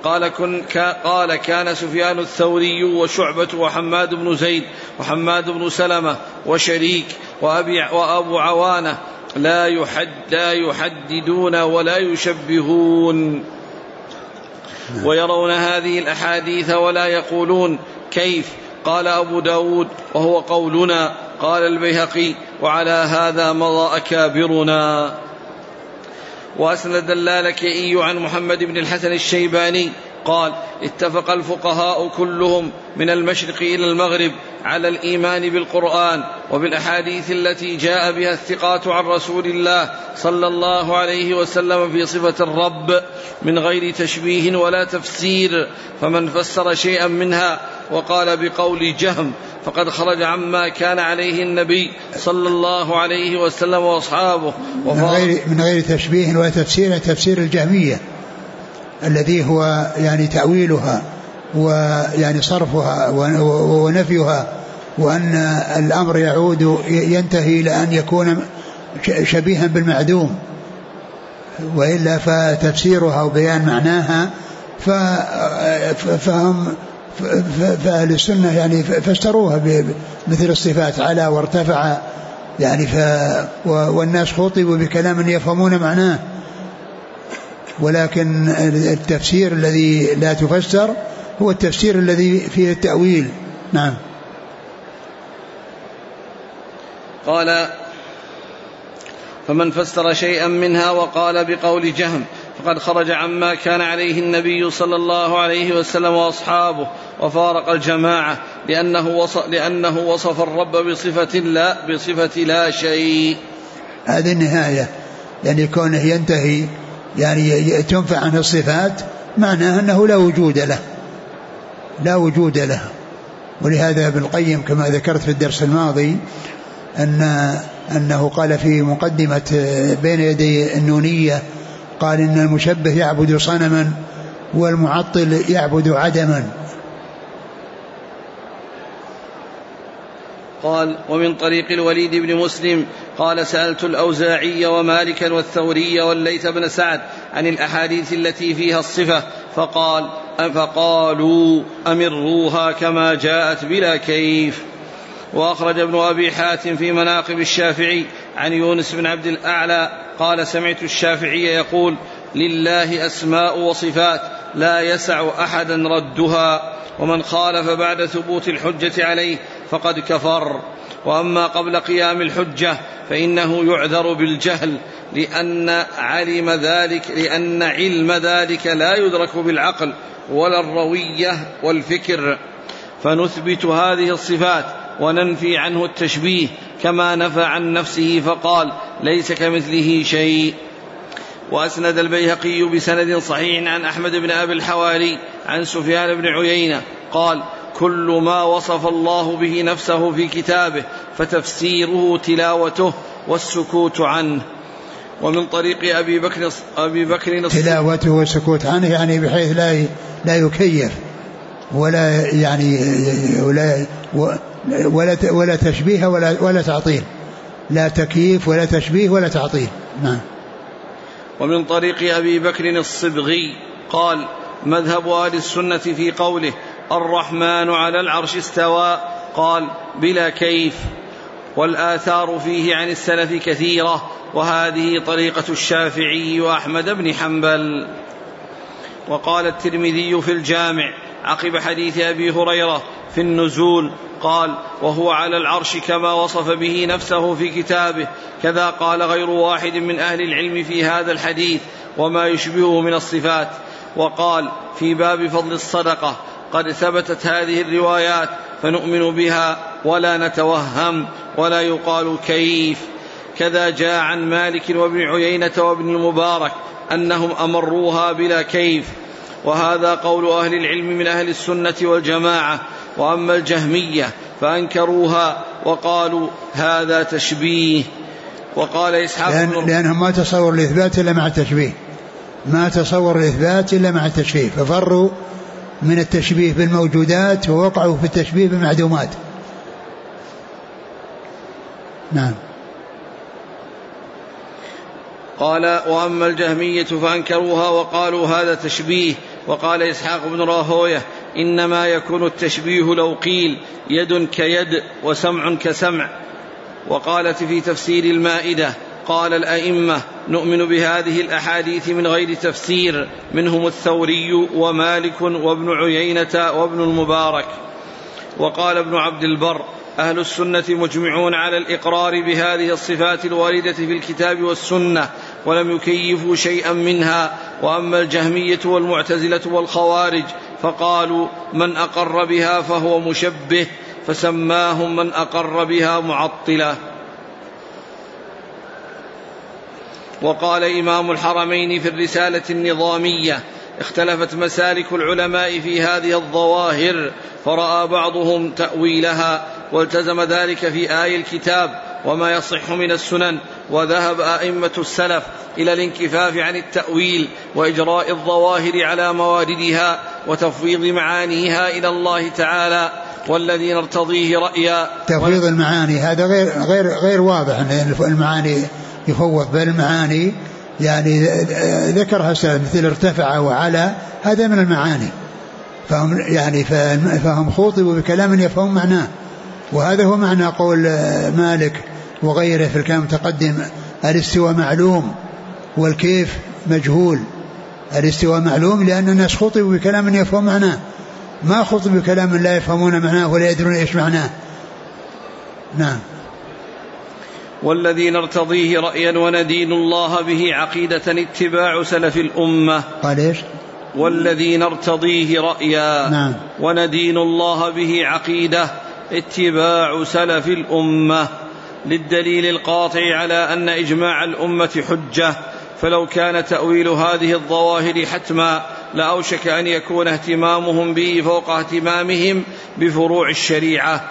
قال كان سفيان الثوري وشعبة وحماد بن زيد وحماد بن سلمة وشريك وأبو عوانة لا يحددون ولا يشبهون ويرون هذه الأحاديث ولا يقولون كيف. قال أبو داود وهو قولنا. قال البيهقي وعلى هذا مضى أكابرنا. وأسند اللالكائي عن محمد بن الحسن الشيباني قال اتفق الفقهاء كلهم من المشرق إلى المغرب على الإيمان بالقرآن وبالأحاديث التي جاء بها الثقات عن رسول الله صلى الله عليه وسلم في صفة الرب من غير تشبيه ولا تفسير. فمن فسر شيئا منها وقال بقول جهم فقد خرج عما كان عليه النبي صلى الله عليه وسلم وأصحابه. من غير تشبيه ولا تفسير، تفسير الجهمية الذي هو يعني تأويلها ويعني صرفها ونفيها، وأن الأمر ينتهي إلى أن يكون شبيها بالمعدوم، وإلا فتفسيرها وبيان معناها فهم فأهل السنة يعني فسروها مثل الصفات على وارتفع يعني والناس خطبوا بكلام يفهمون معناه. ولكن التفسير الذي لا تفسر هو التفسير الذي فيه التأويل. نعم. قال فمن فسر شيئا منها وقال بقول جهم فقد خرج عما كان عليه النبي صلى الله عليه وسلم وأصحابه وفارق الجماعة، لأنه وصف الرب بصفة لا شيء. هذه النهاية، يعني كونه ينتهي يعني تنفع عنه الصفات معناه أنه لا وجود له. ولهذا ابن القيم كما ذكرت في الدرس الماضي أنه قال في مقدمة بين يدي النونية، قال إن المشبه يعبد صنما والمعطل يعبد عدما. قال ومن طريق الوليد بن مسلم قال سألت الأوزاعي ومالكا والثوري والليث بن سعد عن الأحاديث التي فيها الصفة فقالوا أمروها كما جاءت بلا كيف. وأخرج ابن أبي حاتم في مناقب الشافعي عن يونس بن عبد الأعلى قال سمعت الشافعي يقول لله أسماء وصفات لا يسع أحدا ردها، ومن خالف بعد ثبوت الحجة عليه فقد كفر. وأما قبل قيام الحجة فإنه يعذر بالجهل لأن علم ذلك لا يدرك بالعقل ولا الروية والفكر، فنثبت هذه الصفات وننفي عنه التشبيه كما نفى عن نفسه فقال ليس كمثله شيء. وأسند البيهقي بسند صحيح عن أحمد بن أبي الحواري عن سفيان بن عيينة قال كل ما وصف الله به نفسه في كتابه فتفسيره تلاوته والسكوت عنه. ومن طريق أبي بكر تلاوته والسكوت عنه يعني بحيث لا يكيف ولا يعني ولا تشبيه ولا تعطيل، لا تكييف ولا تشبيه ولا تعطيل. نعم. ومن طريق أبي بكر الصبغي قال مذهب أهل السنة في قوله الرحمن على العرش استوى قال بلا كيف، والآثار فيه عن السلف كثيرة، وهذه طريقة الشافعي وأحمد بن حنبل. وقال الترمذي في الجامع عقب حديث أبي هريرة في النزول قال وهو على العرش كما وصف به نفسه في كتابه، كذا قال غير واحد من أهل العلم في هذا الحديث وما يشبهه من الصفات. وقال في باب فضل الصدقة قد ثبتت هذه الروايات فنؤمن بها ولا نتوهم ولا يقال كيف. كذا جاء عن مالك وابن عيينة وابن المبارك أنهم أمروها بلا كيف، وهذا قول أهل العلم من أهل السنة والجماعة. وأما الجهمية فأنكروها وقالوا هذا تشبيه. وقال إسحاق لأنهم ما تصور الإثبات إلا مع التشبيه، ففروا من التشبيه بالموجودات ووقعوا في التشبيه بالمعدومات. نعم. قال وأما الجهمية فأنكروها وقالوا هذا تشبيه، وقال إسحاق بن راهويه: إنما يكون التشبيه لو قيل يد كيد وسمع كسمع. وقالت في تفسير المائدة: قال الأئمة: نؤمن بهذه الأحاديث من غير تفسير، منهم الثوري ومالك وابن عيينة وابن المبارك. وقال ابن عبد البر: أهل السنة مجمعون على الإقرار بهذه الصفات الواردة في الكتاب والسنة، ولم يكيفوا شيئا منها. وأما الجهمية والمعتزلة والخوارج فقالوا: من أقر بها فهو مشبه، فسماهم من أقر بها معطلة. وقال إمام الحرمين في الرسالة النظامية: اختلفت مسالك العلماء في هذه الظواهر، فرأى بعضهم تأويلها والتزم ذلك في آي الكتاب وما يصح من السنن، وذهب أئمة السلف إلى الانكفاف عن التأويل وإجراء الظواهر على مواردها وتفويض معانيها إلى الله تعالى. والذي نرتضيه رأيا تفويض المعاني هذا غير واضح أن المعاني يفوض، بل المعاني يعني ذكرها مثل ارتفع وعلى، هذا من المعاني، فهم خوطبوا بكلام يفهم معناه، وهذا هو معنى قول مالك وغيره في الكلام المتقدم: الاستواء معلوم والكيف مجهول. الاستواء معلوم لأن الناس خطبوا بكلام يفهم معناه، ما خطبوا بكلام لا يفهمون معناه ولا يدرون ايش معناه. نعم. والذي نرتضيه رأيا وندين الله به عقيدة اتباع سلف الأمة. قال ايش؟ والذي نرتضيه رأيا. نعم. وندين الله به عقيدة اتباع سلف الأمة، للدليل القاطع على أن إجماع الأمة حجة. فلو كان تأويل هذه الظواهر حتما لأوشك أن يكون اهتمامهم به فوق اهتمامهم بفروع الشريعة.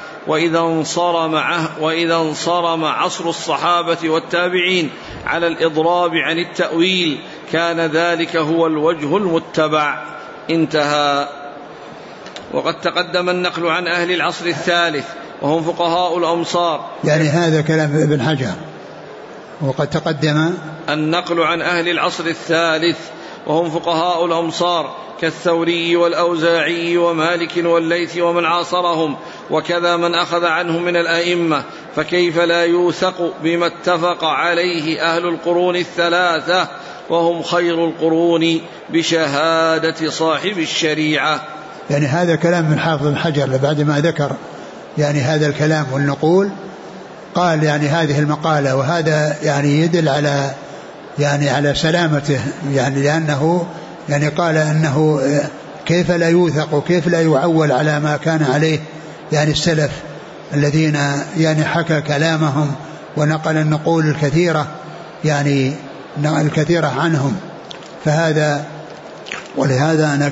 وإذا انصرم عصر الصحابة والتابعين على الإضراب عن التأويل كان ذلك هو الوجه المتبع. انتهى. وقد تقدم النقل عن أهل العصر الثالث وهم فقهاء الأمصار، يعني هذا كلام ابن حجر. وقد تقدم النقل عن أهل العصر الثالث وهم فقهاء الأمصار كالثوري والأوزاعي ومالك والليث ومن عاصرهم، وكذا من أخذ عنهم من الأئمة. فكيف لا يوثق بما اتفق عليه أهل القرون الثلاثة وهم خير القرون بشهادة صاحب الشريعة. يعني هذا كلام من حافظ بن حجر بعد ما ذكر يعني هذا الكلام والنقول، قال يعني هذه المقالة، وهذا يعني يدل على يعني على سلامته، يعني لأنه يعني قال أنه كيف لا يوثق وكيف لا يعول على ما كان عليه يعني السلف الذين يعني حكى كلامهم ونقل النقول الكثيرة يعني الكثيرة عنهم. فهذا ولهذا أنا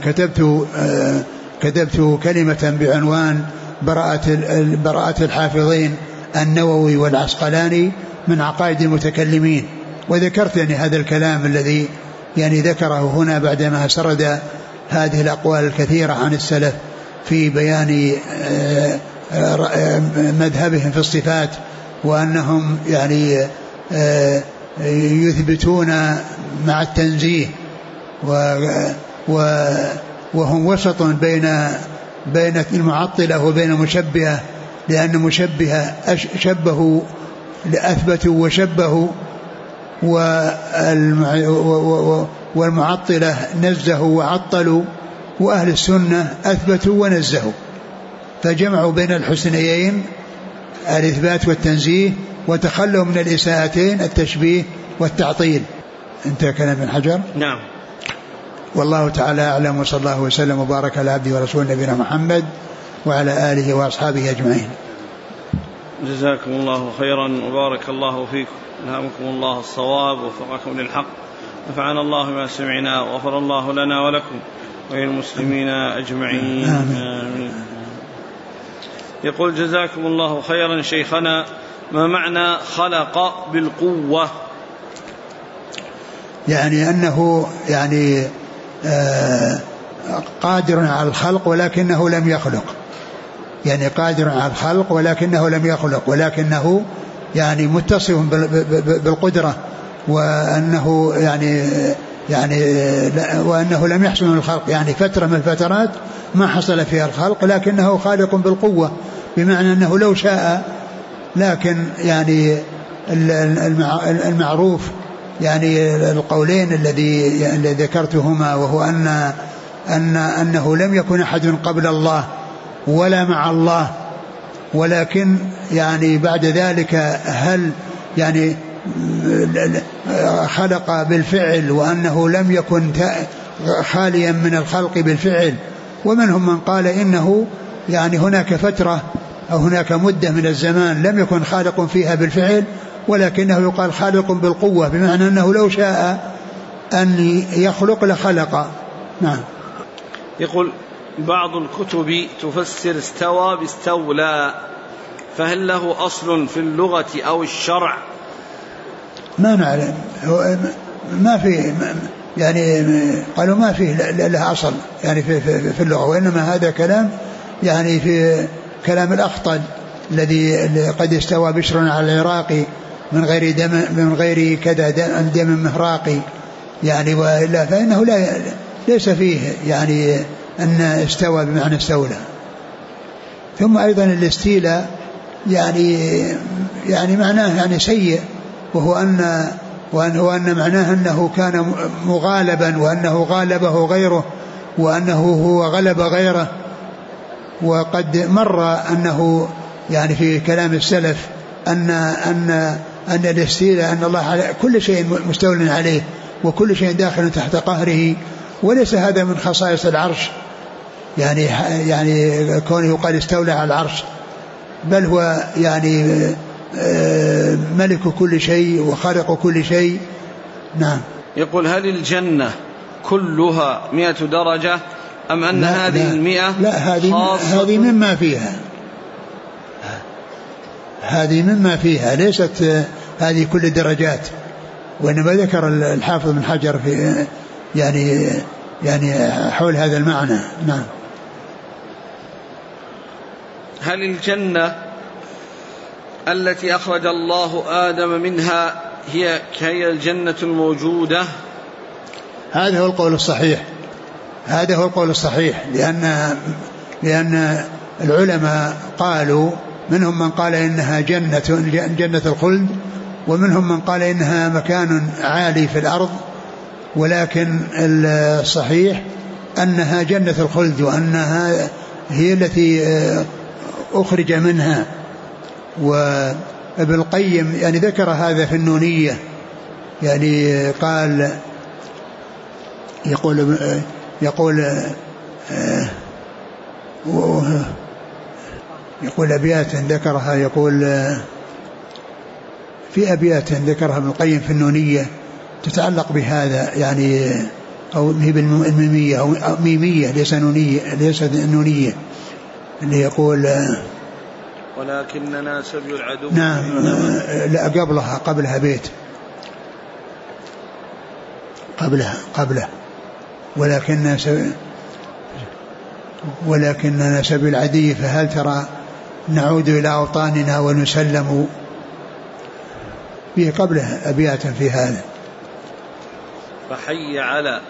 كتبت كلمة بعنوان براءة الحافظين النووي والعسقلاني من عقائد المتكلمين، وذكرت يعني هذا الكلام الذي يعني ذكره هنا بعدما سرد هذه الأقوال الكثيرة عن السلف في بيان مذهبهم في الصفات، وأنهم يعني يثبتون مع التنزيه، وهم وسط بين المعطلة وبين المشبهة، لأن المشبهة شبهوا أثبتوا وشبهوا، والمعطلة نزهوا وعطلوا، وأهل السنة أثبتوا ونزهوا، فجمعوا بين الحسنيين الإثبات والتنزيه، وتخلوا من الإساءتين التشبيه والتعطيل. انتهى كلام ابن حجر. نعم. والله تعالى أعلم، وصلى الله وسلم وبارك على عبده ورسوله نبينا محمد وعلى آله وأصحابه أجمعين. جزاكم الله خيرا وبارك الله فيكم، ألهمكم الله الصواب ووفقكم للحق، نفعنا الله ما سمعنا وغفر الله لنا ولكم وللمسلمين أجمعين. آمين. يقول: جزاكم الله خيرا شيخنا، ما معنى خلق بالقوة؟ يعني أنه يعني قادر على الخلق ولكنه لم يخلق، يعني قادر على الخلق ولكنه لم يخلق، ولكنه يعني متصف بالقدرة، وأنه يعني وأنه لم يحصل من الخلق، يعني فترة من الفترات ما حصل فيها الخلق، لكنه خالق بالقوة، بمعنى أنه لو شاء. لكن يعني المعروف يعني القولين الذي ذكرتهما، وهو أنه لم يكن أحد قبل الله ولا مع الله، ولكن يعني بعد ذلك هل يعني خلق بالفعل، وأنه لم يكن خاليا من الخلق بالفعل. ومنهم من قال إنه يعني هناك فترة أو هناك مدة من الزمان لم يكن خالق فيها بالفعل، ولكنه يقال خالق بالقوة، بمعنى أنه لو شاء أن يخلق لخلق. نعم. يقول بعض الكتب تفسر استوى باستولى، فهل له أصل في اللغة أو الشرع؟ ما نعلم، ما في يعني قالوا ما فيه له أصل يعني في اللغة، وإنما هذا كلام يعني في كلام الأخطل الذي قد استوى بشر على العراق من غير دم، من غير كذا دم مهراقي يعني، وإلا فإنه ليس فيه يعني أن استوى بمعنى استولى. ثم أيضا الاستيلاء يعني معناه يعني سيء، وهو أن معناه أنه كان مغالبا، وأنه غالبه غيره، وأنه هو غلب غيره. وقد مر أنه يعني في كلام السلف أن الاستيلاء أن الله على كل شيء مستول عليه، وكل شيء داخل تحت قهره، وليس هذا من خصائص العرش يعني كونه يقال استولى على العرش، بل هو يعني ملك كل شيء وخالق كل شيء. نعم. يقول هل الجنة كلها 100 درجة أم أن هذه 100 لا هذه مما فيها، هذه مما فيها، ليست هذه كل الدرجات. وإنما ذكر الحافظ بن حجر في يعني حول هذا المعنى. نعم. هل الجنة التي أخرج الله آدم منها هي الجنة الموجودة؟ هذا هو القول الصحيح، هذا هو القول الصحيح، لأن العلماء قالوا، منهم من قال إنها جنة الخلد، ومنهم من قال إنها مكان عالي في الأرض، ولكن الصحيح أنها جنة الخلد، وأنها هي التي أخرج منها. وابن القيم يعني ذكر هذا في النونية، يعني قال يقول أبيات ذكرها، يقول في أبيات ذكرها ابن القيم في النونية تتعلق بهذا، يعني أو هي بالميمية أو ميمية ليست نونية، اللي يقول ولكننا سبي العدو. نعم. لا قبلها بيت قبله ولكننا سبي العدي، فهل ترى نعود إلى أوطاننا ونسلم. فيه قبله أبيات في هذا. فحي على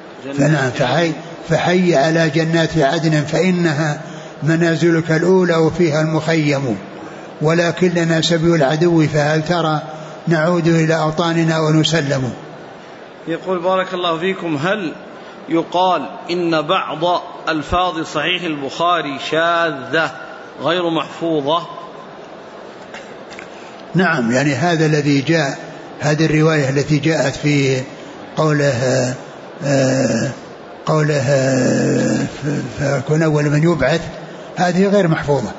فحي على جنات عدن فإنها منازلك الأولى وفيها المخيم، ولكننا سبي العدو، فهل ترى نعود إلى أوطاننا ونسلم. يقول بارك الله فيكم، هل يقال إن بعض ألفاظ صحيح البخاري شاذة غير محفوظة؟ نعم، يعني هذا الذي جاء، هذه الرواية التي جاءت في قوله فكن أول من يبعث، هذه غير محفوظة،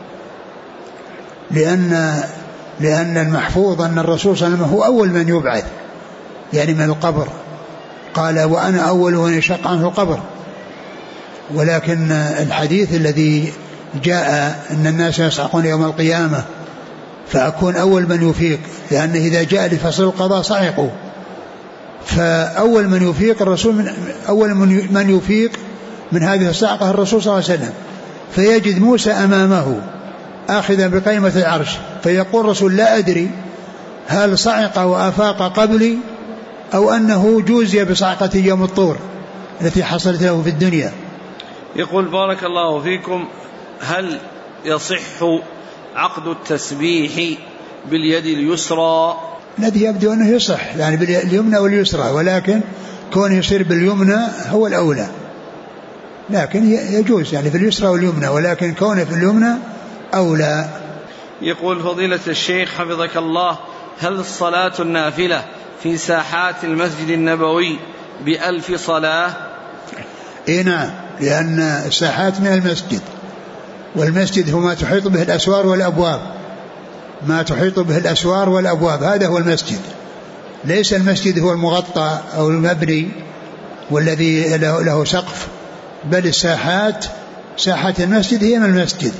لأن المحفوظ أن الرسول صلى الله عليه وسلم هو أول من يبعث يعني من القبر، قال وأنا أول من يشق عنه القبر. ولكن الحديث الذي جاء أن الناس يصعقون يوم القيامة فأكون أول من يفيق، لأن إذا جاء لفصل القضاء صعقوا، فأول من يفيق الرسول، أول من يفيق من هذه الصعقة الرسول صلى الله عليه وسلم، فيجد موسى أمامه آخذا بقيمة العرش، فيقول الرسول لا أدري هل صعق وأفاق قبلي أو أنه جوزي بصعقة يوم الطور التي حصلت له في الدنيا. يقول بارك الله فيكم: هل يصح عقد التسبيح باليد اليسرى؟ الذي يبدو أنه يصح يعني باليمنى واليسرى، ولكن كونه يصير باليمنى هو الأولى، لكن يجوز يعني في اليسرى واليمنى، ولكن كونه في اليمنى أولى. يقول فضيلة الشيخ حفظك الله: هل الصلاة النافلة في ساحات المسجد النبوي ب1000 صلاة؟ إيه نعم، لأن الساحات من المسجد، والمسجد هو ما تحيط به الأسوار والأبواب، ما تحيط به الأسوار والأبواب، هذا هو المسجد. ليس المسجد هو المغطى أو المبني والذي له سقف، بل الساحات، ساحة المسجد هي من المسجد،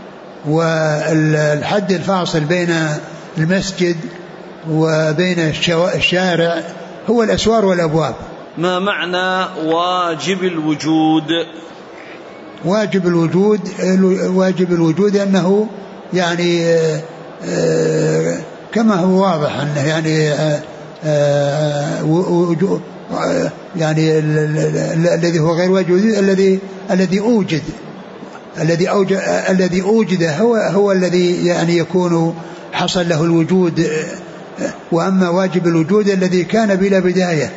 والحد الفاصل بين المسجد وبين الشارع هو الأسوار والأبواب. ما معنى واجب الوجود؟ واجب الوجود أنه يعني كما هو واضح أنه يعني الذي هو غير واجب الذي أوجد هو الذي يعني يكون حصل له الوجود. وأما واجب الوجود الذي كان بلا بداية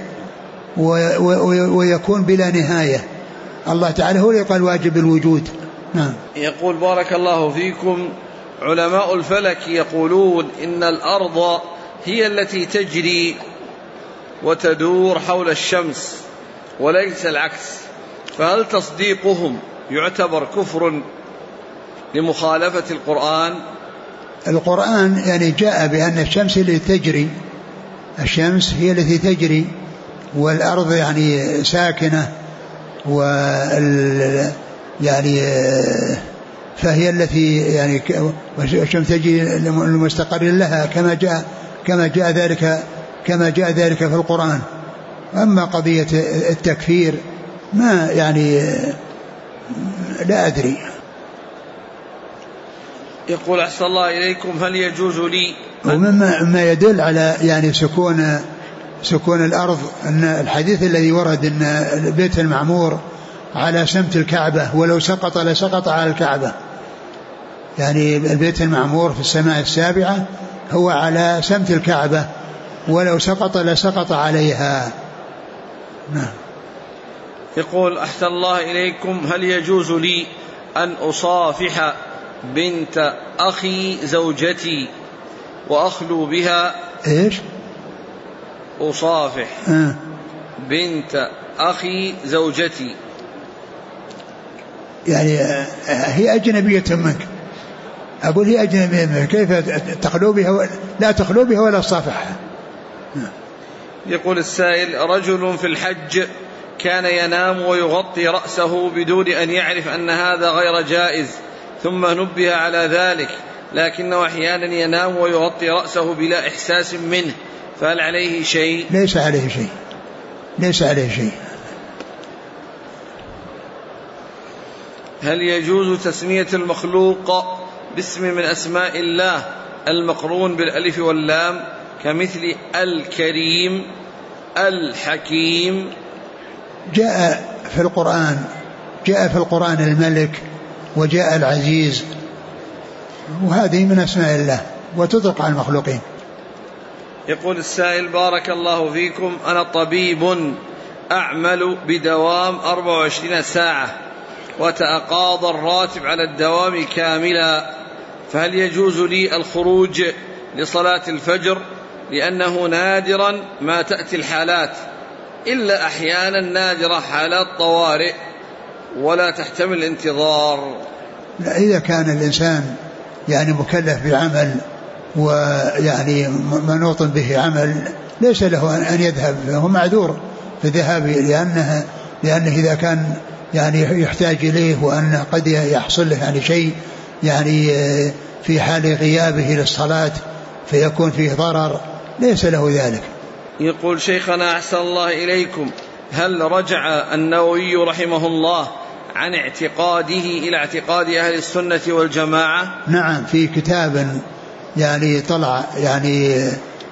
ويكون بلا نهاية، الله تعالى هو اللي قال واجب الوجود. نعم. يقول بارك الله فيكم: علماء الفلك يقولون إن الأرض هي التي تجري وتدور حول الشمس وليس العكس، فهل تصديقهم يعتبر كفر لمخالفة القرآن؟ القرآن يعني جاء بأن الشمس التي تجري، الشمس هي التي تجري، والأرض يعني ساكنة، يعني فهي التي يعني الشمس تجري لمستقر لها كما جاء ذلك في القرآن. أما قضية التكفير ما يعني لا أدري. يقول أحسن الله إليكم: هل يجوز لي ومما يدل على يعني سكون الأرض أن الحديث الذي ورد أن البيت المعمور على سمت الكعبة، ولو سقط لسقط على الكعبة، يعني البيت المعمور في السماء السابعة هو على سمت الكعبة، ولو سقط لسقط عليها. نعم. يقول أحسن الله إليكم: هل يجوز لي أن أصافح بنت أخي زوجتي وأخلو بها؟ إيش؟ أصافح بنت أخي زوجتي، يعني هي أجنبية منك، أقول هي أجنبية منك، كيف تخلو بها؟ لا تخلو بها ولا تصافحها. يقول السائل: رجل في الحج كان ينام ويغطي رأسه بدون أن يعرف أن هذا غير جائز، ثم نبه على ذلك، لكنه أحيانا ينام ويغطي رأسه بلا إحساس منه، فهل عليه شيء؟ ليس عليه شيء، ليس عليه شيء. هل يجوز تسمية المخلوق باسم من أسماء الله المقرون بالألف واللام كمثل الكريم، الحكيم؟ جاء في القرآن الملك، وجاء العزيز، وهذه من أسماء الله وتطلق على المخلوقين. يقول السائل: بارك الله فيكم، أنا طبيب أعمل بدوام 24 ساعة وتأقاضى الراتب على الدوام كاملا، فهل يجوز لي الخروج لصلاة الفجر؟ لأنه نادرا ما تأتي الحالات، إلا أحيانا نادرة حالات طوارئ ولا تحتمل الانتظار. لا، إذا كان الإنسان يعني مكلف بعمل ويعني منوط به عمل ليس له أن يذهب، هو معذور في ذهابه، لأنه إذا كان يعني يحتاج إليه وأن قد يحصل له يعني شيء يعني في حال غيابه للصلاة فيكون فيه ضرر، ليس له ذلك. يقول شيخنا أحسن الله إليكم: هل رجع النووي رحمه الله عن اعتقاده إلى اعتقاد أهل السنة والجماعة؟ نعم، في كتاب يعني طلع يعني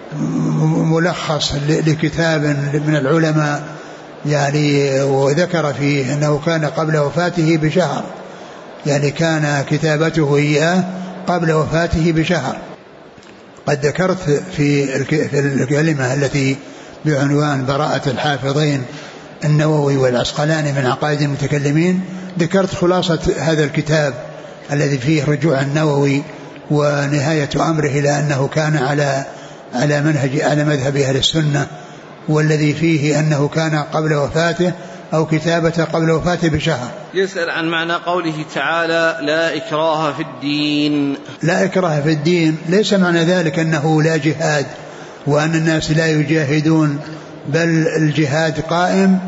ملخص لكتاب من العلماء يعني، وذكر فيه أنه كان قبل وفاته بشهر، يعني كان كتابته إياه قبل وفاته بشهر. قد ذكرت في الكلمة التي بعنوان براءة الحافظين النووي والعسقلاني من عقائد المتكلمين، ذكرت خلاصة هذا الكتاب الذي فيه رجوع النووي ونهاية أمره إلى أنه كان على مذهب أهل السنة، والذي فيه أنه كان قبل وفاته أو كتابة قبل وفاته بشهر. يسأل عن معنى قوله تعالى لا إكراه في الدين. لا إكراه في الدين ليس معنى ذلك أنه لا جهاد وأن الناس لا يجاهدون، بل الجهاد قائم،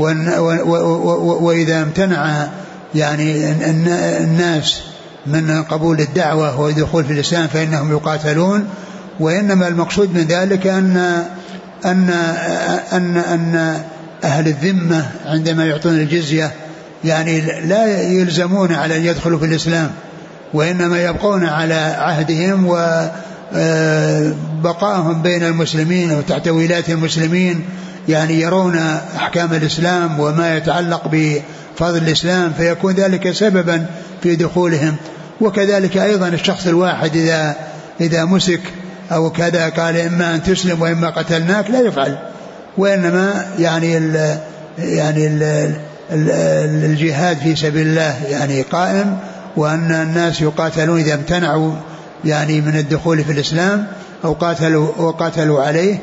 وإذا امتنع يعني الناس من قبول الدعوة والدخول في الإسلام فإنهم يقاتلون. وإنما المقصود من ذلك أن أهل الذمة عندما يعطون الجزية يعني لا يلزمون على أن يدخلوا في الإسلام، وإنما يبقون على عهدهم وبقائهم بين المسلمين وتحت ولاية المسلمين، يعني يرون أحكام الإسلام وما يتعلق بفضل الإسلام، فيكون ذلك سببا في دخولهم. وكذلك أيضا الشخص الواحد إذا مسك أو كذا قال إما أن تسلم وإما قتلناك لا يفعل، وإنما يعني الجهاد في سبيل الله يعني قائم، وأن الناس يقاتلون إذا امتنعوا يعني من الدخول في الإسلام أو قاتلوا عليه.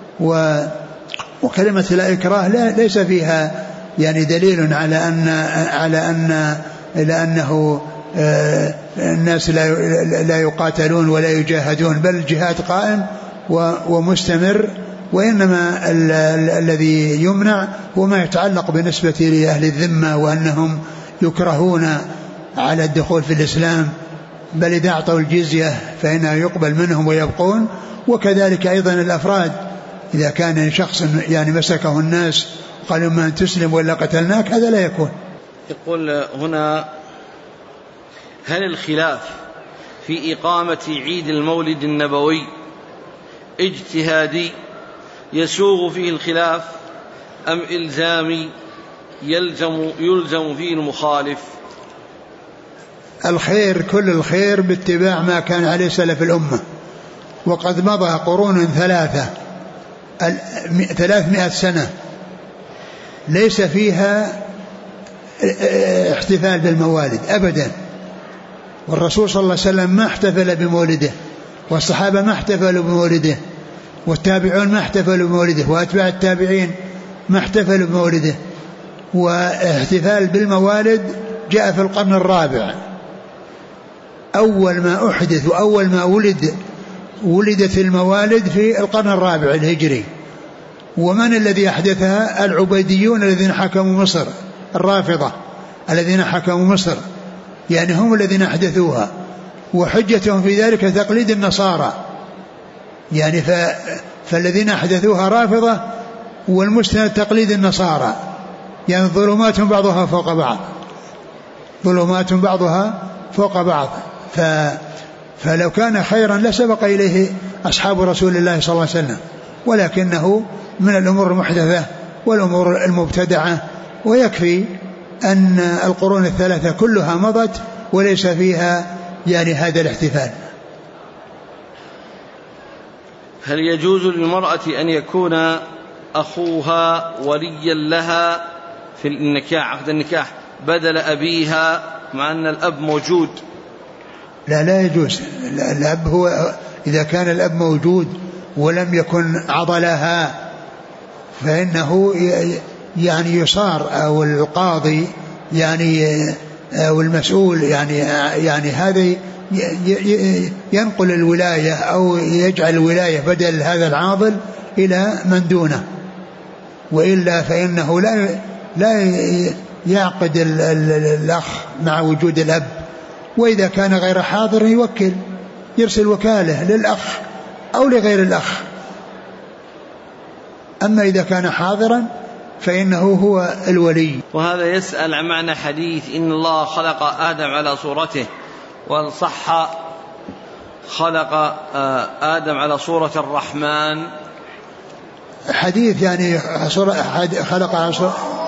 وكلمة لا إكراه ليس فيها يعني دليل على أنه الناس لا يقاتلون ولا يجاهدون، بل الجهاد قائم ومستمر. وإنما الذي يمنع هو ما يتعلق بالنسبة لأهل الذمة وأنهم يكرهون على الدخول في الإسلام، بل إذا أعطوا الجزية فإنه يقبل منهم ويبقون. وكذلك أيضا الأفراد، إذا كان شخص يعني مسكه الناس قالوا ما أن تسلم ولا قتلناك، هذا لا يكون. يقول هنا: هل الخلاف في إقامة عيد المولد النبوي اجتهادي يسوغ فيه الخلاف أم إلزامي يلزم فيه المخالف؟ الخير كل الخير باتباع ما كان عليه سلف الأمة، وقد مضى قرون 300 سنة ليس فيها احتفال بالموالد أبدا، والرسول صلى الله عليه وسلم ما احتفل بمولده، والصحابة ما احتفلوا بمولده، والتابعون ما احتفلوا بمولده، وأتباع التابعين ما احتفلوا بمولده. واحتفال بالموالد جاء في القرن الرابع، أول ما أحدث وأول ما ولدت الموالد في القرن الرابع الهجري. ومن الذي أحدثها؟ العبيديون الذين حكموا مصر، الرافضة الذين حكموا مصر، يعني هم الذين أحدثوها، وحجتهم في ذلك تقليد النصارى، يعني فالذين أحدثوها رافضة والمستند تقليد النصارى، يعني ظلمات بعضها فوق بعض، ظلمات بعضها فوق بعض. فلو كان خيرا لسبق إليه أصحاب رسول الله صلى الله عليه وسلم، ولكنه من الأمور المحدثة والأمور المبتدعة. ويكفي أن القرون 3 كلها مضت وليس فيها يعني هذا الاحتفال. هل يجوز للمرأة أن يكون أخوها وليا لها في النكاح، عقد النكاح، بدل أبيها مع أن الأب موجود؟ لا يجوز. الأب هو إذا كان الأب موجود ولم يكن عضلها فإنه يعني يصار، أو القاضي يعني أو المسؤول يعني هذا ينقل الولاية أو يجعل الولاية بدل هذا العاضل إلى من دونه، وإلا فإنه لا يعقد الأخ مع وجود الأب. وإذا كان غير حاضر يرسل وكالة للأخ أو لغير الأخ. أما إذا كان حاضرا فإنه هو الولي. وهذا يسأل عن معنى حديث إن الله خلق آدم على صورته، وصح خلق آدم على صورة الرحمن؟ حديث يعني خلق على صورة